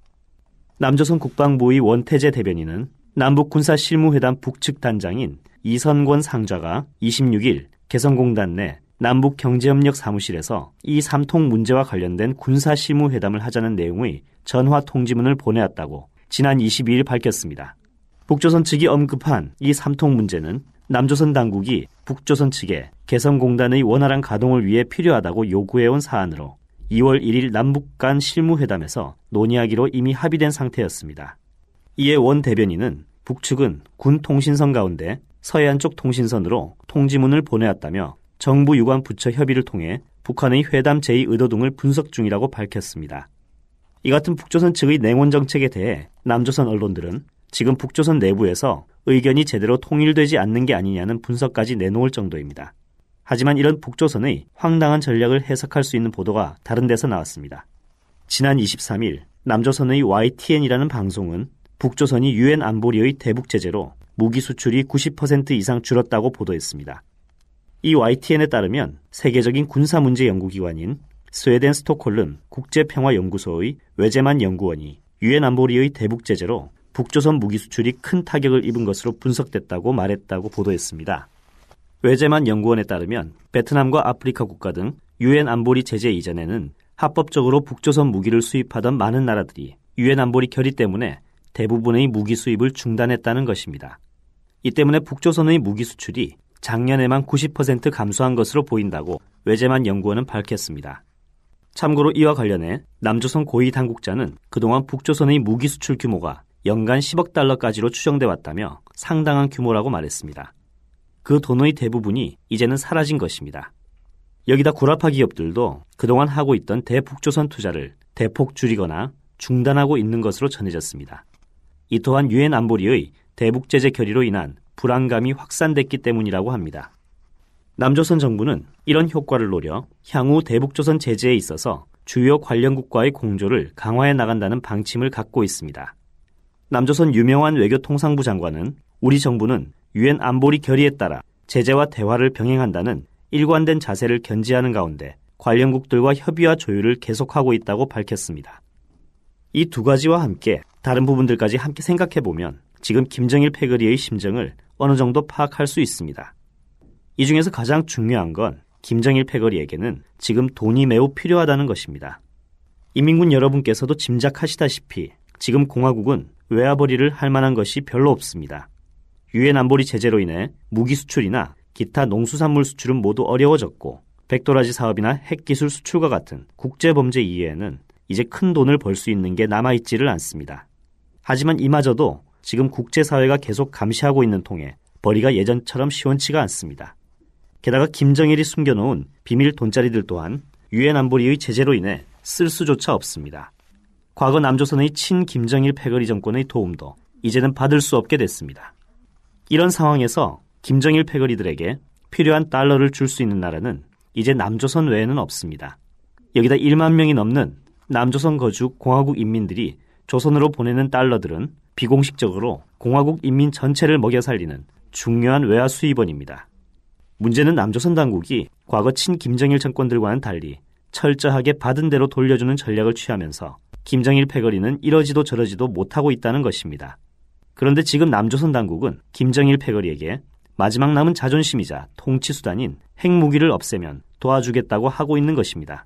남조선 국방부의 원태재 대변인은 남북군사실무회담 북측 단장인 이선권 상좌가 이십육일 개성공단 내 남북경제협력 사무실에서 이 삼통 문제와 관련된 군사실무회담을 하자는 내용의 전화 통지문을 보내왔다고 지난 이십이일 밝혔습니다. 북조선 측이 언급한 이 삼통 문제는 남조선 당국이 북조선 측에 개성공단의 원활한 가동을 위해 필요하다고 요구해온 사안으로 이월 일일 남북 간 실무회담에서 논의하기로 이미 합의된 상태였습니다. 이에 원 대변인은 북측은 군 통신선 가운데 서해안 쪽 통신선으로 통지문을 보내왔다며 정부 유관 부처 협의를 통해 북한의 회담 제의 의도 등을 분석 중이라고 밝혔습니다. 이 같은 북조선 측의 냉원 정책에 대해 남조선 언론들은 지금 북조선 내부에서 의견이 제대로 통일되지 않는 게 아니냐는 분석까지 내놓을 정도입니다. 하지만 이런 북조선의 황당한 전략을 해석할 수 있는 보도가 다른 데서 나왔습니다. 지난 이십삼일 남조선의 와이티엔이라는 방송은 북조선이 유엔 안보리의 대북 제재로 무기 수출이 구십 퍼센트 이상 줄었다고 보도했습니다. 이 와이티엔에 따르면 세계적인 군사문제 연구기관인 스웨덴 스톡홀름 국제평화연구소의 외제만 연구원이 유엔 안보리의 대북 제재로 북조선 무기 수출이 큰 타격을 입은 것으로 분석됐다고 말했다고 보도했습니다. 외제만 연구원에 따르면 베트남과 아프리카 국가 등 유엔 안보리 제재 이전에는 합법적으로 북조선 무기를 수입하던 많은 나라들이 유엔 안보리 결의 때문에 대부분의 무기 수입을 중단했다는 것입니다. 이 때문에 북조선의 무기 수출이 작년에만 구십 퍼센트 감소한 것으로 보인다고 외제만 연구원은 밝혔습니다. 참고로 이와 관련해 남조선 고위 당국자는 그동안 북조선의 무기 수출 규모가 연간 십억 달러까지로 추정돼 왔다며 상당한 규모라고 말했습니다. 그 돈의 대부분이 이제는 사라진 것입니다. 여기다 구라파 기업들도 그동안 하고 있던 대북조선 투자를 대폭 줄이거나 중단하고 있는 것으로 전해졌습니다. 이 또한 유엔 안보리의 대북 제재 결의로 인한 불안감이 확산됐기 때문이라고 합니다. 남조선 정부는 이런 효과를 노려 향후 대북조선 제재에 있어서 주요 관련국과의 공조를 강화해 나간다는 방침을 갖고 있습니다. 남조선 유명한 외교통상부 장관은 우리 정부는 유엔 안보리 결의에 따라 제재와 대화를 병행한다는 일관된 자세를 견지하는 가운데 관련국들과 협의와 조율을 계속하고 있다고 밝혔습니다. 이 두 가지와 함께 다른 부분들까지 함께 생각해보면 지금 김정일 패거리의 심정을 어느 정도 파악할 수 있습니다. 이 중에서 가장 중요한 건 김정일 패거리에게는 지금 돈이 매우 필요하다는 것입니다. 인민군 여러분께서도 짐작하시다시피 지금 공화국은 외화벌이를 할 만한 것이 별로 없습니다. 유엔 안보리 제재로 인해 무기 수출이나 기타 농수산물 수출은 모두 어려워졌고 백도라지 사업이나 핵기술 수출과 같은 국제범죄 이외에는 이제 큰 돈을 벌 수 있는 게 남아있지를 않습니다. 하지만 이마저도 지금 국제사회가 계속 감시하고 있는 통에 벌이가 예전처럼 시원치가 않습니다. 게다가 김정일이 숨겨놓은 비밀 돈자리들 또한 유엔 안보리의 제재로 인해 쓸 수조차 없습니다. 과거 남조선의 친김정일 패거리 정권의 도움도 이제는 받을 수 없게 됐습니다. 이런 상황에서 김정일 패거리들에게 필요한 달러를 줄 수 있는 나라는 이제 남조선 외에는 없습니다. 여기다 일만 명이 넘는 남조선 거주 공화국 인민들이 조선으로 보내는 달러들은 비공식적으로 공화국 인민 전체를 먹여 살리는 중요한 외화 수입원입니다. 문제는 남조선 당국이 과거 친김정일 정권들과는 달리 철저하게 받은 대로 돌려주는 전략을 취하면서 김정일 패거리는 이러지도 저러지도 못하고 있다는 것입니다. 그런데 지금 남조선 당국은 김정일 패거리에게 마지막 남은 자존심이자 통치수단인 핵무기를 없애면 도와주겠다고 하고 있는 것입니다.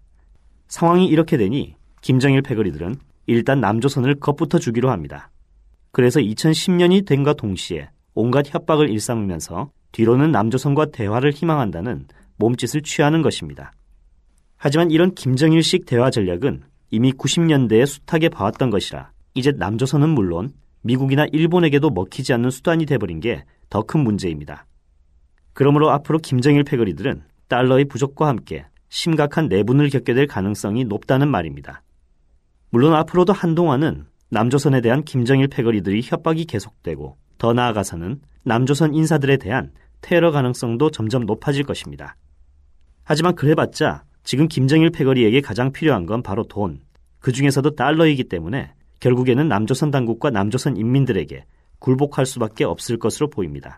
상황이 이렇게 되니 김정일 패거리들은 일단 남조선을 겁부터 주기로 합니다. 그래서 이천십 년이 된과 동시에 온갖 협박을 일삼으면서 뒤로는 남조선과 대화를 희망한다는 몸짓을 취하는 것입니다. 하지만 이런 김정일식 대화 전략은 이미 구십 년대에 숱하게 봐왔던 것이라 이제 남조선은 물론 미국이나 일본에게도 먹히지 않는 수단이 돼버린 게 더 큰 문제입니다. 그러므로 앞으로 김정일 패거리들은 달러의 부족과 함께 심각한 내분을 겪게 될 가능성이 높다는 말입니다. 물론 앞으로도 한동안은 남조선에 대한 김정일 패거리들의 협박이 계속되고 더 나아가서는 남조선 인사들에 대한 테러 가능성도 점점 높아질 것입니다. 하지만 그래봤자 지금 김정일 패거리에게 가장 필요한 건 바로 돈, 그 중에서도 달러이기 때문에 결국에는 남조선 당국과 남조선 인민들에게 굴복할 수밖에 없을 것으로 보입니다.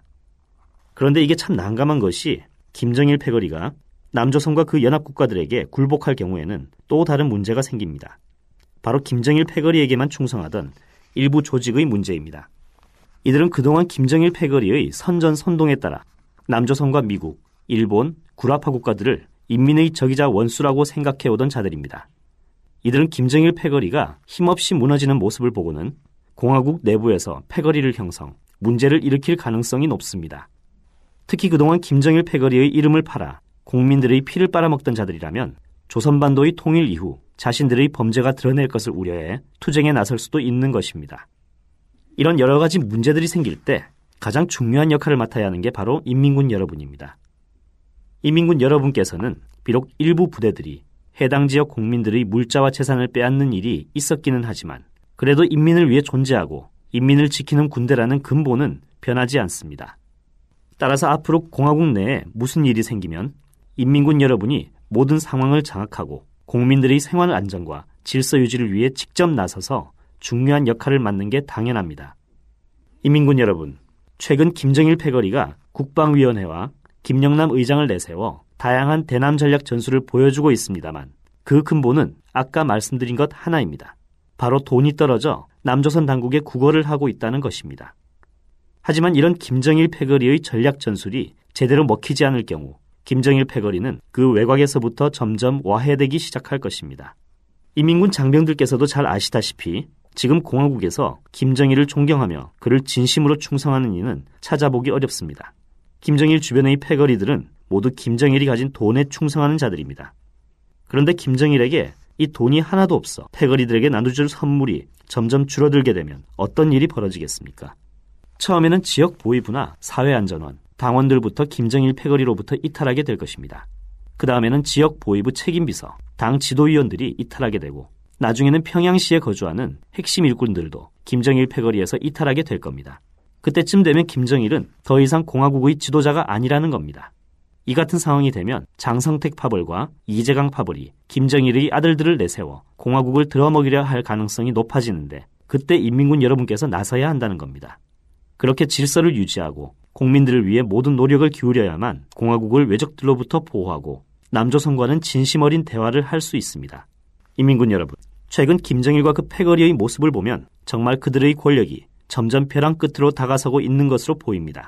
그런데 이게 참 난감한 것이 김정일 패거리가 남조선과 그 연합국가들에게 굴복할 경우에는 또 다른 문제가 생깁니다. 바로 김정일 패거리에게만 충성하던 일부 조직의 문제입니다. 이들은 그동안 김정일 패거리의 선전선동에 따라 남조선과 미국, 일본, 구라파 국가들을 인민의 적이자 원수라고 생각해오던 자들입니다. 이들은 김정일 패거리가 힘없이 무너지는 모습을 보고는 공화국 내부에서 패거리를 형성, 문제를 일으킬 가능성이 높습니다. 특히 그동안 김정일 패거리의 이름을 팔아 국민들의 피를 빨아먹던 자들이라면 조선반도의 통일 이후 자신들의 범죄가 드러낼 것을 우려해 투쟁에 나설 수도 있는 것입니다. 이런 여러 가지 문제들이 생길 때 가장 중요한 역할을 맡아야 하는 게 바로 인민군 여러분입니다. 인민군 여러분께서는 비록 일부 부대들이 해당 지역 국민들의 물자와 재산을 빼앗는 일이 있었기는 하지만 그래도 인민을 위해 존재하고 인민을 지키는 군대라는 근본은 변하지 않습니다. 따라서 앞으로 공화국 내에 무슨 일이 생기면 인민군 여러분이 모든 상황을 장악하고 국민들의 생활 안정과 질서 유지를 위해 직접 나서서 중요한 역할을 맡는 게 당연합니다. 인민군 여러분, 최근 김정일 패거리가 국방위원회와 김영남 의장을 내세워 다양한 대남 전략 전술을 보여주고 있습니다만 그 근본은 아까 말씀드린 것 하나입니다. 바로 돈이 떨어져 남조선 당국에 구걸을 하고 있다는 것입니다. 하지만 이런 김정일 패거리의 전략 전술이 제대로 먹히지 않을 경우 김정일 패거리는 그 외곽에서부터 점점 와해되기 시작할 것입니다. 인민군 장병들께서도 잘 아시다시피 지금 공화국에서 김정일을 존경하며 그를 진심으로 충성하는 이는 찾아보기 어렵습니다. 김정일 주변의 패거리들은 모두 김정일이 가진 돈에 충성하는 자들입니다. 그런데 김정일에게 이 돈이 하나도 없어 패거리들에게 나눠줄 선물이 점점 줄어들게 되면 어떤 일이 벌어지겠습니까? 처음에는 지역 보위부나 사회안전원, 당원들부터 김정일 패거리로부터 이탈하게 될 것입니다. 그 다음에는 지역 보위부 책임비서, 당 지도위원들이 이탈하게 되고 나중에는 평양시에 거주하는 핵심 일꾼들도 김정일 패거리에서 이탈하게 될 겁니다. 그때쯤 되면 김정일은 더 이상 공화국의 지도자가 아니라는 겁니다. 이 같은 상황이 되면 장성택 파벌과 이재강 파벌이 김정일의 아들들을 내세워 공화국을 들어먹이려 할 가능성이 높아지는데 그때 인민군 여러분께서 나서야 한다는 겁니다. 그렇게 질서를 유지하고 국민들을 위해 모든 노력을 기울여야만 공화국을 외적들로부터 보호하고 남조선과는 진심 어린 대화를 할 수 있습니다. 인민군 여러분, 최근 김정일과 그 패거리의 모습을 보면 정말 그들의 권력이 점점 벼랑 끝으로 다가서고 있는 것으로 보입니다.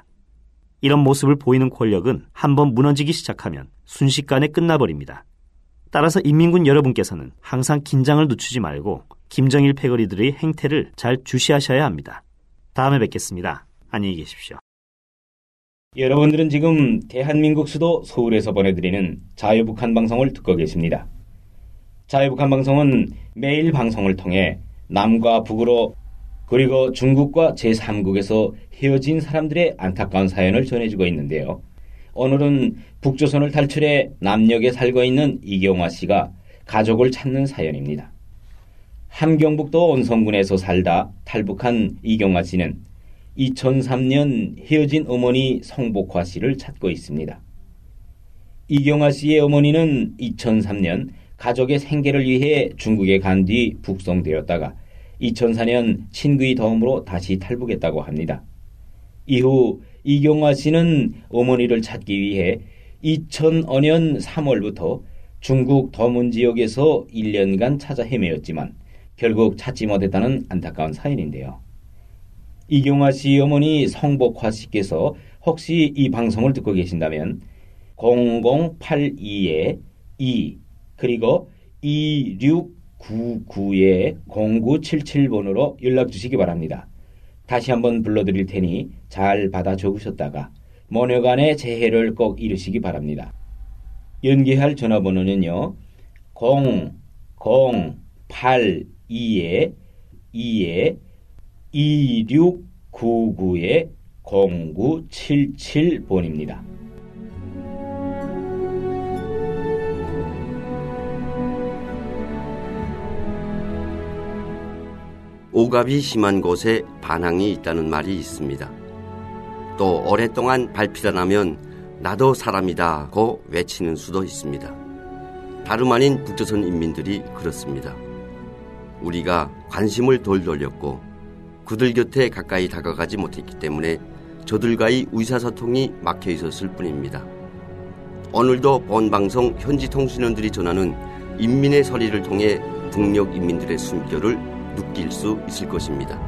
이런 모습을 보이는 권력은 한번 무너지기 시작하면 순식간에 끝나버립니다. 따라서 인민군 여러분께서는 항상 긴장을 늦추지 말고 김정일 패거리들의 행태를 잘 주시하셔야 합니다. 다음에 뵙겠습니다. 안녕히 계십시오. 여러분들은 지금 대한민국 수도 서울에서 보내드리는 자유북한 방송을 듣고 계십니다. 자유북한 방송은 매일 방송을 통해 남과 북으로 그리고 중국과 제삼국에서 헤어진 사람들의 안타까운 사연을 전해주고 있는데요. 오늘은 북조선을 탈출해 남녘에 살고 있는 이경화 씨가 가족을 찾는 사연입니다. 함경북도 온성군에서 살다 탈북한 이경화 씨는 이천삼 년 헤어진 어머니 성복화 씨를 찾고 있습니다. 이경화 씨의 어머니는 이천삼 년 가족의 생계를 위해 중국에 간 뒤 북송되었다가 이천사 년 친구의 도움으로 다시 탈북했다고 합니다. 이후 이경화 씨는 어머니를 찾기 위해 이천오 년 삼월부터 중국 도문 지역에서 일 년간 찾아 헤매었지만 결국 찾지 못했다는 안타까운 사연인데요. 이경화 씨 어머니 성복화 씨께서 혹시 이 방송을 듣고 계신다면 공공팔이 이 그리고 이육구구 공구칠칠 번으로 연락 주시기 바랍니다. 다시 한번 불러드릴 테니 잘 받아 적으셨다가 모녀간의 재해를 꼭 이루시기 바랍니다. 연계할 전화번호는요. 공공팔이 이 이육구구 공구칠칠 번입니다. 오갑이 심한 곳에 반항이 있다는 말이 있습니다. 또 오랫동안 발피단하면 나도 사람이다고 외치는 수도 있습니다. 다름 아닌 북조선 인민들이 그렇습니다. 우리가 관심을 덜 돌렸고 그들 곁에 가까이 다가가지 못했기 때문에 저들과의 의사소통이 막혀 있었을 뿐입니다. 오늘도 본방송 현지 통신원들이 전하는 인민의 소리를 통해 북녘 인민들의 숨결을 느낄 수 있을 것입니다.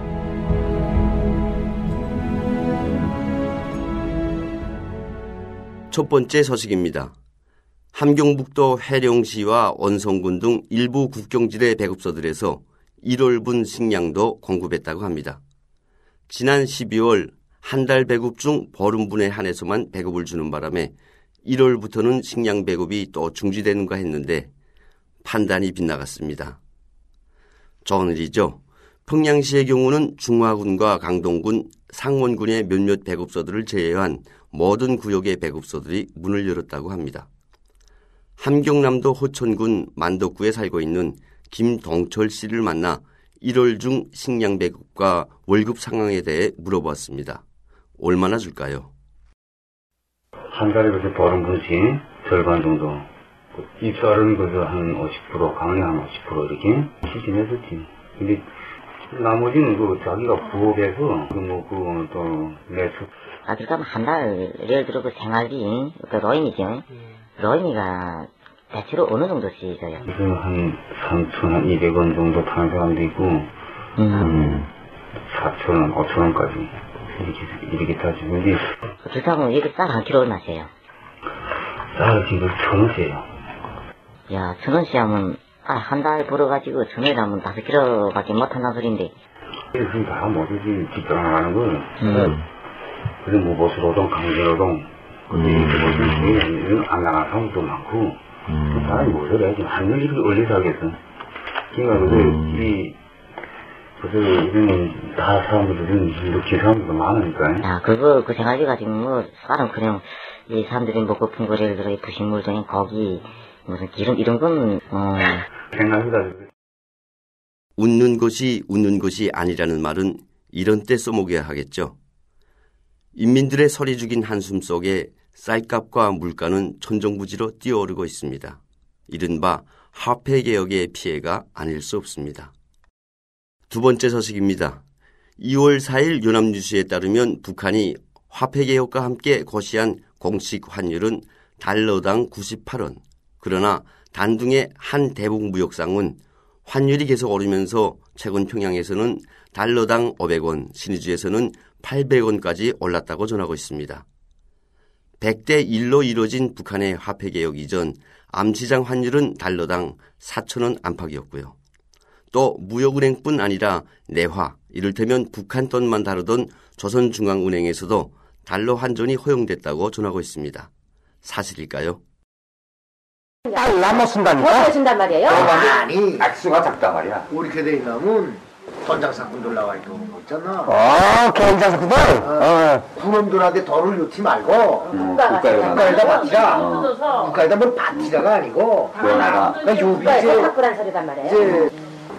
첫 번째 소식입니다. 함경북도 해령시와 원성군 등 일부 국경지대 배급소들에서 일월분 식량도 공급했다고 합니다. 지난 십이월 한 달 배급 중 보름분에 한해서만 배급을 주는 바람에 일월부터는 식량 배급이 또 중지되는가 했는데 판단이 빗나갔습니다. 좋은 일이죠. 평양시의 경우는 중화군과 강동군, 상원군의 몇몇 배급소들을 제외한 모든 구역의 배급소들이 문을 열었다고 합니다. 함경남도 호천군 만덕구에 살고 있는 김동철 씨를 만나 일월 중 식량 배급과 월급 상황에 대해 물어봤습니다. 얼마나 줄까요? 한 달에 그래서 보름분씩 절반 정도. 입살은 그래서 한 오십 퍼센트, 강의 한 오십 퍼센트 이렇게 시즌했었지. 근데 나머지는 그 자기가 부업해서 그 뭐 그 또 매수. 아 그러니까 한 달 예를 들어 그 생활비 그 로인이죠. 로인이가 대체로 어느 정도 쓰이져요? 지금 한 삼천 원, 이백 원 정도 타는 사람도 있고 음. 한 사천 원, 오천 원까지 이렇게 이렇게 타주는데. 그렇다고 이게 쌀 한 킬로 얼마세요? 쌀 지금 천 원째요. 야, 천 원씩 하면, 아, 한 달 벌어가지고, 천 원에 하면 다섯 킬로밖에 못한다는 소린데. 지금 다 못하지, 직장 나가는 걸. 음. 그래서 뭐, 보수노동, 강제노동, 근데 이런 안 나가는 사람도 많고, 음. 사람이 뭐를 해, 지금 한 일이 어디서 하겠어. 그러니까, 근데, 음. 이, 그래서 이런, 다 사람들은 이렇게 사람들도 많으니까. 야, 그거, 그 생각이 가지고, 뭐, 쌀은 그냥, 이 사람들이 먹고픈 거, 예를 들어, 부식물 중에 고기, 무슨 기름 이런 건 어... 생각이다. 웃는 것이 웃는 것이 아니라는 말은 이런 때 써먹어야 하겠죠. 인민들의 소리 죽인 한숨 속에 쌀값과 물가는 천정부지로 뛰어오르고 있습니다. 이른바 화폐개혁의 피해가 아닐 수 없습니다. 두 번째 소식입니다. 이월 사일 연합뉴스에 따르면 북한이 화폐개혁과 함께 고시한 공식 환율은 달러당 구십팔 원, 그러나 단둥의 한 대북 무역상은 환율이 계속 오르면서 최근 평양에서는 달러당 오백 원, 신의주에서는 팔백 원까지 올랐다고 전하고 있습니다. 백 대 일로 이뤄진 북한의 화폐개혁 이전 암시장 환율은 달러당 사천 원 안팎이었고요. 또 무역은행뿐 아니라 내화, 이를테면 북한 돈만 다루던 조선중앙은행에서도 달러 환전이 허용됐다고 전하고 있습니다. 사실일까요? 딱 나눠 쓴다니까? 어떻게 쓴단 말이에요? 아니, 액수가 작단 말이야. 우리 교대에 나면 돈장사꾼들 나와 있는 거 있잖아. 아, 돈장사꾼들? 어. 그놈들한테 돈을 넣지 말고 음, 국가에다 국가에다 바치라. 어. 국가에다 뭘 바치라가 아니고 그러나 그러니까 요비 국가에서 바꾸란 소리단 말이에요. 이제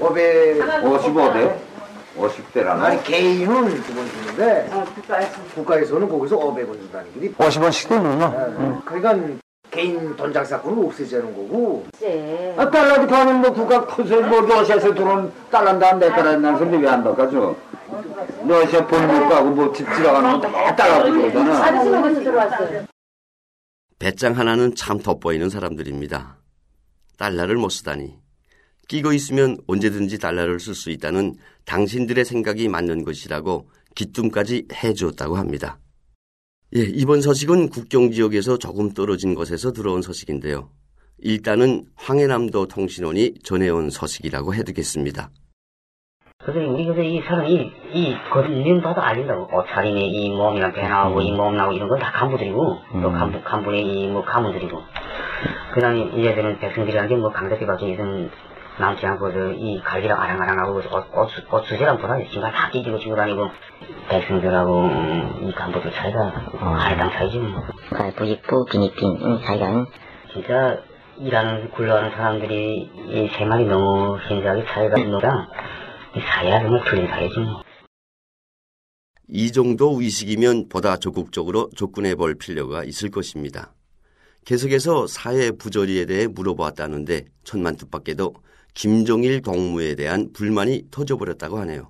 오백 오십오 대? 오십 대라나? 아니 개인은 두 번 주는데 아, 국가에서 국가에서는 거기서 오백 원 준다는 게 오십 원씩 되는구나. 네. 응. 그러니까 개인 돈 장사꾼을 없애자는 거고. 네. 아, 달라도 가면 뭐 국가 커서 뭐 러시아에서 들어온 달란다 안 달란다 난 소리 왜 안 바꿔줘? 러시아 본국 가고 뭐 집 지나가는 거 다 달라고 그러잖아. 아저씨가 들어왔어요. 배짱 하나는 참 돋보이는 사람들입니다. 달러를 못 쓰다니. 끼고 있으면 언제든지 달러를 쓸 수 있다는 당신들의 생각이 맞는 것이라고 기쁨까지 해주었다고 합니다. 예, 이번 소식은 국경지역에서 조금 떨어진 곳에서 들어온 소식인데요. 일단은 황해남도 통신원이 전해온 소식이라고 해두겠습니다. 그래서 우리 그래서 이 사람이 이 거리 이름 봐도 알린다고. 옷차림에 이 몸이랑 배 나오고 이 몸 나오고 이런 건 다 간부들이고 음. 또 간부 간부의 이 뭐 가문들이고. 그다음에 이제들은 백성들이라는 게 뭐 강대비밖에 이런 남지 않고 이 관리랑 아랑아랑하고 옷 수제랑 보다 신발 다 끼지고 지고 다니고 백성들하고 음, 이 간부들 차이가 할당 차이지 뭐. 부익부 비니핀 차이가 진짜 일하는 굴러가는 사람들이 이 세 마리 너무 현저하게 차이가 있는 거랑 사야 정말 틀린 사야지 뭐. 이 정도 의식이면 보다 적극적으로 접근해 볼 필요가 있을 것입니다. 계속해서 사회 부조리에 대해 물어보았다는데 천만 뜻밖에도 김종일 동무에 대한 불만이 터져버렸다고 하네요.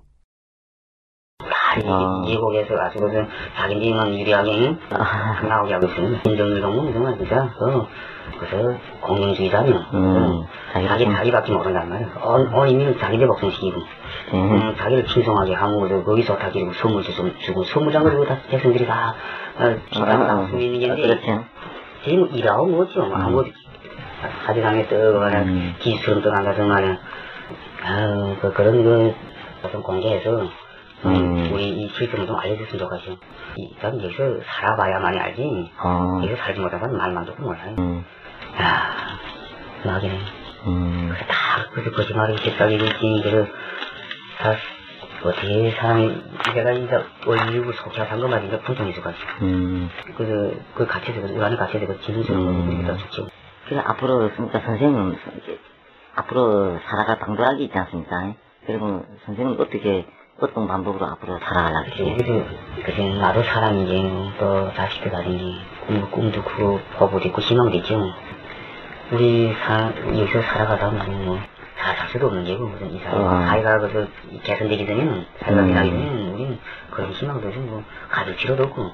아, 미국에서 아주 그 자기들만 유리하게 나오게 하고 있으니 김종일 동무 정말 진짜 그 그래서 공룡주의자며 음, 자기 자기밖에 모른단 말이야. 온, 온 인민을 자기들 복종시키고 음. 음, 자기를 칭송하게 하고 거기서 다 기르고 선물도 좀 주고 선물장을 주고 다 백성들이 다 기다리고 수 있는 건데 지금 일하고 뭐죠? 아무 사지상에 떠거나 음. 기술은 떠나가 정말 아유 그 그런 그 어떤 공개해서 음. 우리 이 실정을 좀 알려줬으면 좋겠어요. 일단 여기서 살아봐야만이 알지. 어. 여기서 살지 못하면 말만 듣고 몰라요. 음. 야, 나기네. 음. 그래서 다 그래서 거짓말을 개싸기를 지인들을 다 어떻게 사람이 내가 이제 원리고 속해 산 것만 이제 분통해서 가지. 음. 그래서 그 갇혀서 그 안에 갇혀서 그 진술을 거기다 죽지. 그래서 앞으로 그러니까 선생님 앞으로 살아갈 방도락이 있지 않습니까? 그리고 선생님은 어떻게 어떤 방법으로 앞으로 살아가려고 그래서 그래 나도 사람이지 또 자식도 가지니 꿈도 꿈도 크고 포부도 있고 희망도 있죠. 우리 사 여기서 살아가다 보면 뭐 다 살 수도 없는 게고 무슨 이 사람 사이가 그래서 개선되기 되면 살아가기 나기 되면 우리는 그런 희망도 좀 뭐 가질 필요도 없고.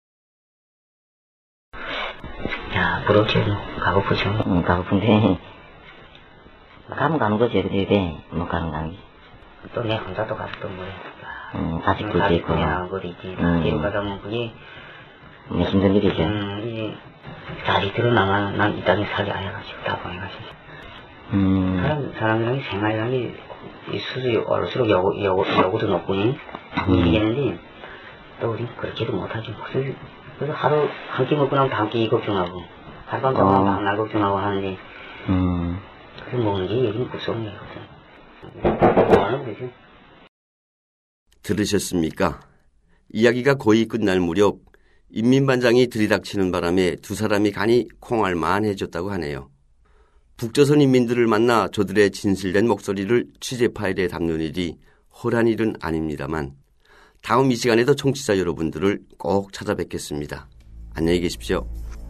야 부럽지 뭐 가고프죠. 응 가고픈데 가면 가는 거지 근데 못 가는 거 아니지. 또 내 혼자도 가서 또 뭐래. 음, 아직도 이제 있고. 거리 있지. 뒤로 가다 보면 그게. 네, 힘든 일이죠. 음, 이제, 다리 들어나면 난 이 땅에 살지 않아가지고 다 보내가지고. 음. 사람, 사람이랑 생활이랑 이 수준이 얼수록 여고, 여고, 여고도 높고, 음. 이기겠는데, 또 우리 그렇게도 못하지. 그래서, 그래서 하루 한 끼 먹고 나면 다음 끼 걱정하고, 하룻밤 자고 나면 다음날 걱정하고 하는데, 음. 그래서 먹는 게 여기는 불쌍한 거거든. 들으셨습니까? 이야기가 거의 끝날 무렵 인민반장이 들이닥치는 바람에 두 사람이 간이 콩알만해졌다고 하네요. 북조선 인민들을 만나 저들의 진실된 목소리를 취재 파일에 담는 일이 허란 일은 아닙니다만 다음 이 시간에도 청취자 여러분들을 꼭 찾아뵙겠습니다. 안녕히 계십시오.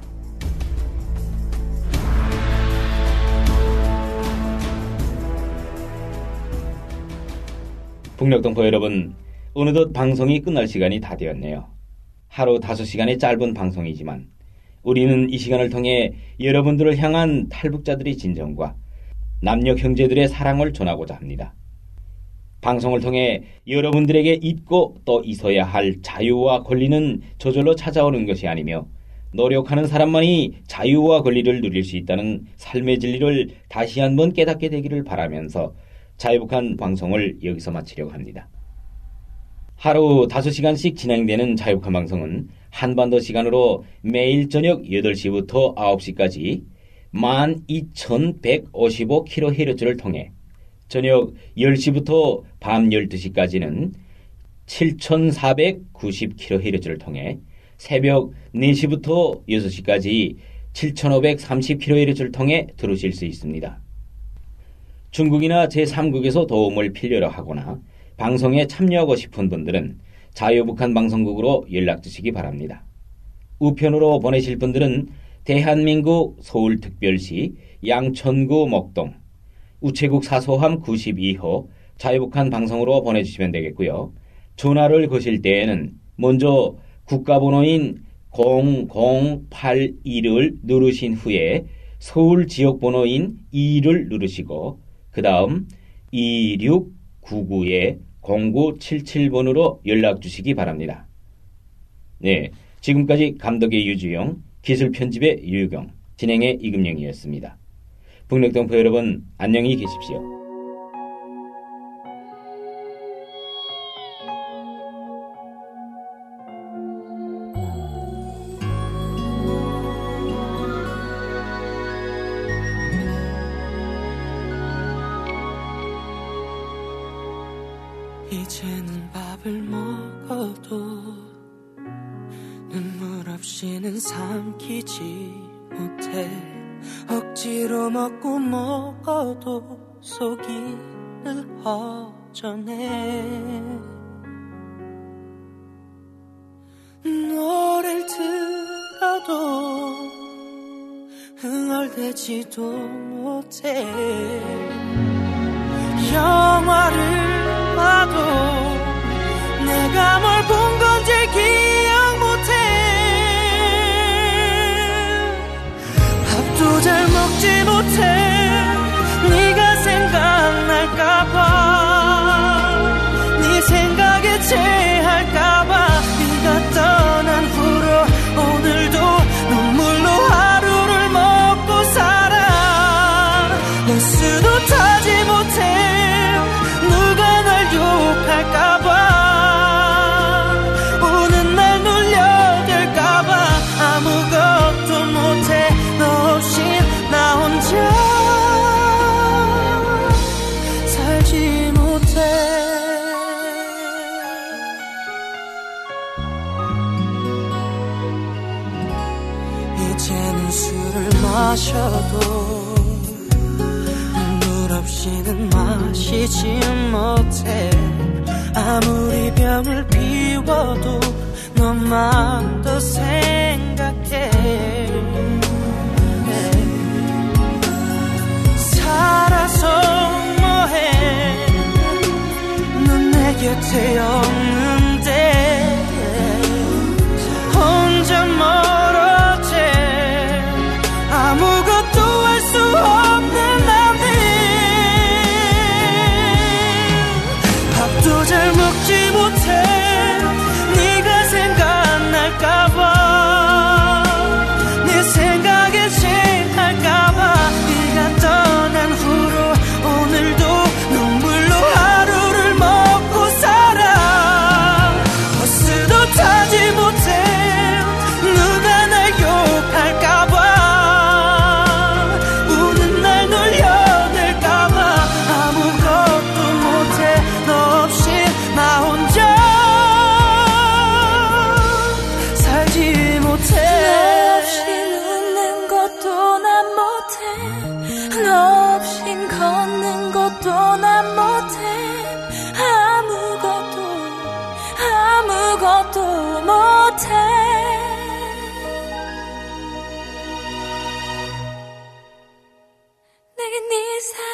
북녘동포 여러분, 어느덧 방송이 끝날 시간이 다 되었네요. 하루 다섯 시간의 짧은 방송이지만 우리는 이 시간을 통해 여러분들을 향한 탈북자들의 진정과 남녀 형제들의 사랑을 전하고자 합니다. 방송을 통해 여러분들에게 있고 또 있어야 할 자유와 권리는 저절로 찾아오는 것이 아니며 노력하는 사람만이 자유와 권리를 누릴 수 있다는 삶의 진리를 다시 한번 깨닫게 되기를 바라면서 자유북한 방송을 여기서 마치려고 합니다. 하루 다섯 시간씩 진행되는 자유북한 방송은 한반도 시간으로 매일 저녁 여덟 시부터 아홉 시까지 만 이천백오십오 킬로헤르츠를 통해 저녁 열 시부터 밤 열두 시까지는 칠천사백구십 킬로헤르츠를 통해 새벽 네 시부터 여섯 시까지 칠천오백삼십 킬로헤르츠를 통해 들으실 수 있습니다. 중국이나 제삼국에서 도움을 필요로 하거나 방송에 참여하고 싶은 분들은 자유북한 방송국으로 연락 주시기 바랍니다. 우편으로 보내실 분들은 대한민국 서울특별시 양천구 목동 우체국 사소함 구십이 호 자유북한 방송으로 보내주시면 되겠고요. 전화를 거실 때에는 먼저 국가번호인 공공팔이를 누르신 후에 서울 지역번호인 이를 누르시고 그 다음 이육구구 공구칠칠 번으로 연락 주시기 바랍니다. 네, 지금까지 감독의 유주영, 기술 편집의 유유경, 진행의 이금영이었습니다. 북녘동포 여러분, 안녕히 계십시오. 이제는 밥을 먹어도 눈물 없이는 삼키지 못해. 억지로 먹고 먹어도 속이 늘 허전해. 노래를 들어도 흥얼대지도 못해. 영화를 봐도 내가 뭘 본 건지 기억 못해. 밥도 잘 먹지 못해. 네가 생각날까봐, 네 생각에 체할까봐. 네가 떠난 후로 오늘도 눈물로 하루를 먹고 살아. 버스도 타지 못해. 누가 날 욕할까봐, 오는 날 놀려댈까봐. 아무것도 못해. 너 없이 나 혼자 살지 못해. 이제는 술을 마셔도 없이는 마시지 못해. 아무리 병을 비워도 너만 더 생각해. 살아서 뭐해. 넌 내 곁에 없는데 혼자 멀어져. 아무것도 할 수 없는 잘 먹지 못해. 네가 생각날까봐, 네 생각에 체할까봐. 네가 떠난 후로 오늘도 눈물로 하루를 먹고 살아. 버스도 타지 못해. 누가 날 욕할까봐, 우는 날 놀려댈까봐. 아무것도 못해. 너 없이 나 혼자 살지 못해. 너 없이 웃는 것도 난 못해. 너 없인 걷는 것도 난 못해. 아무것도 아무것도 못해. 내게 네 사랑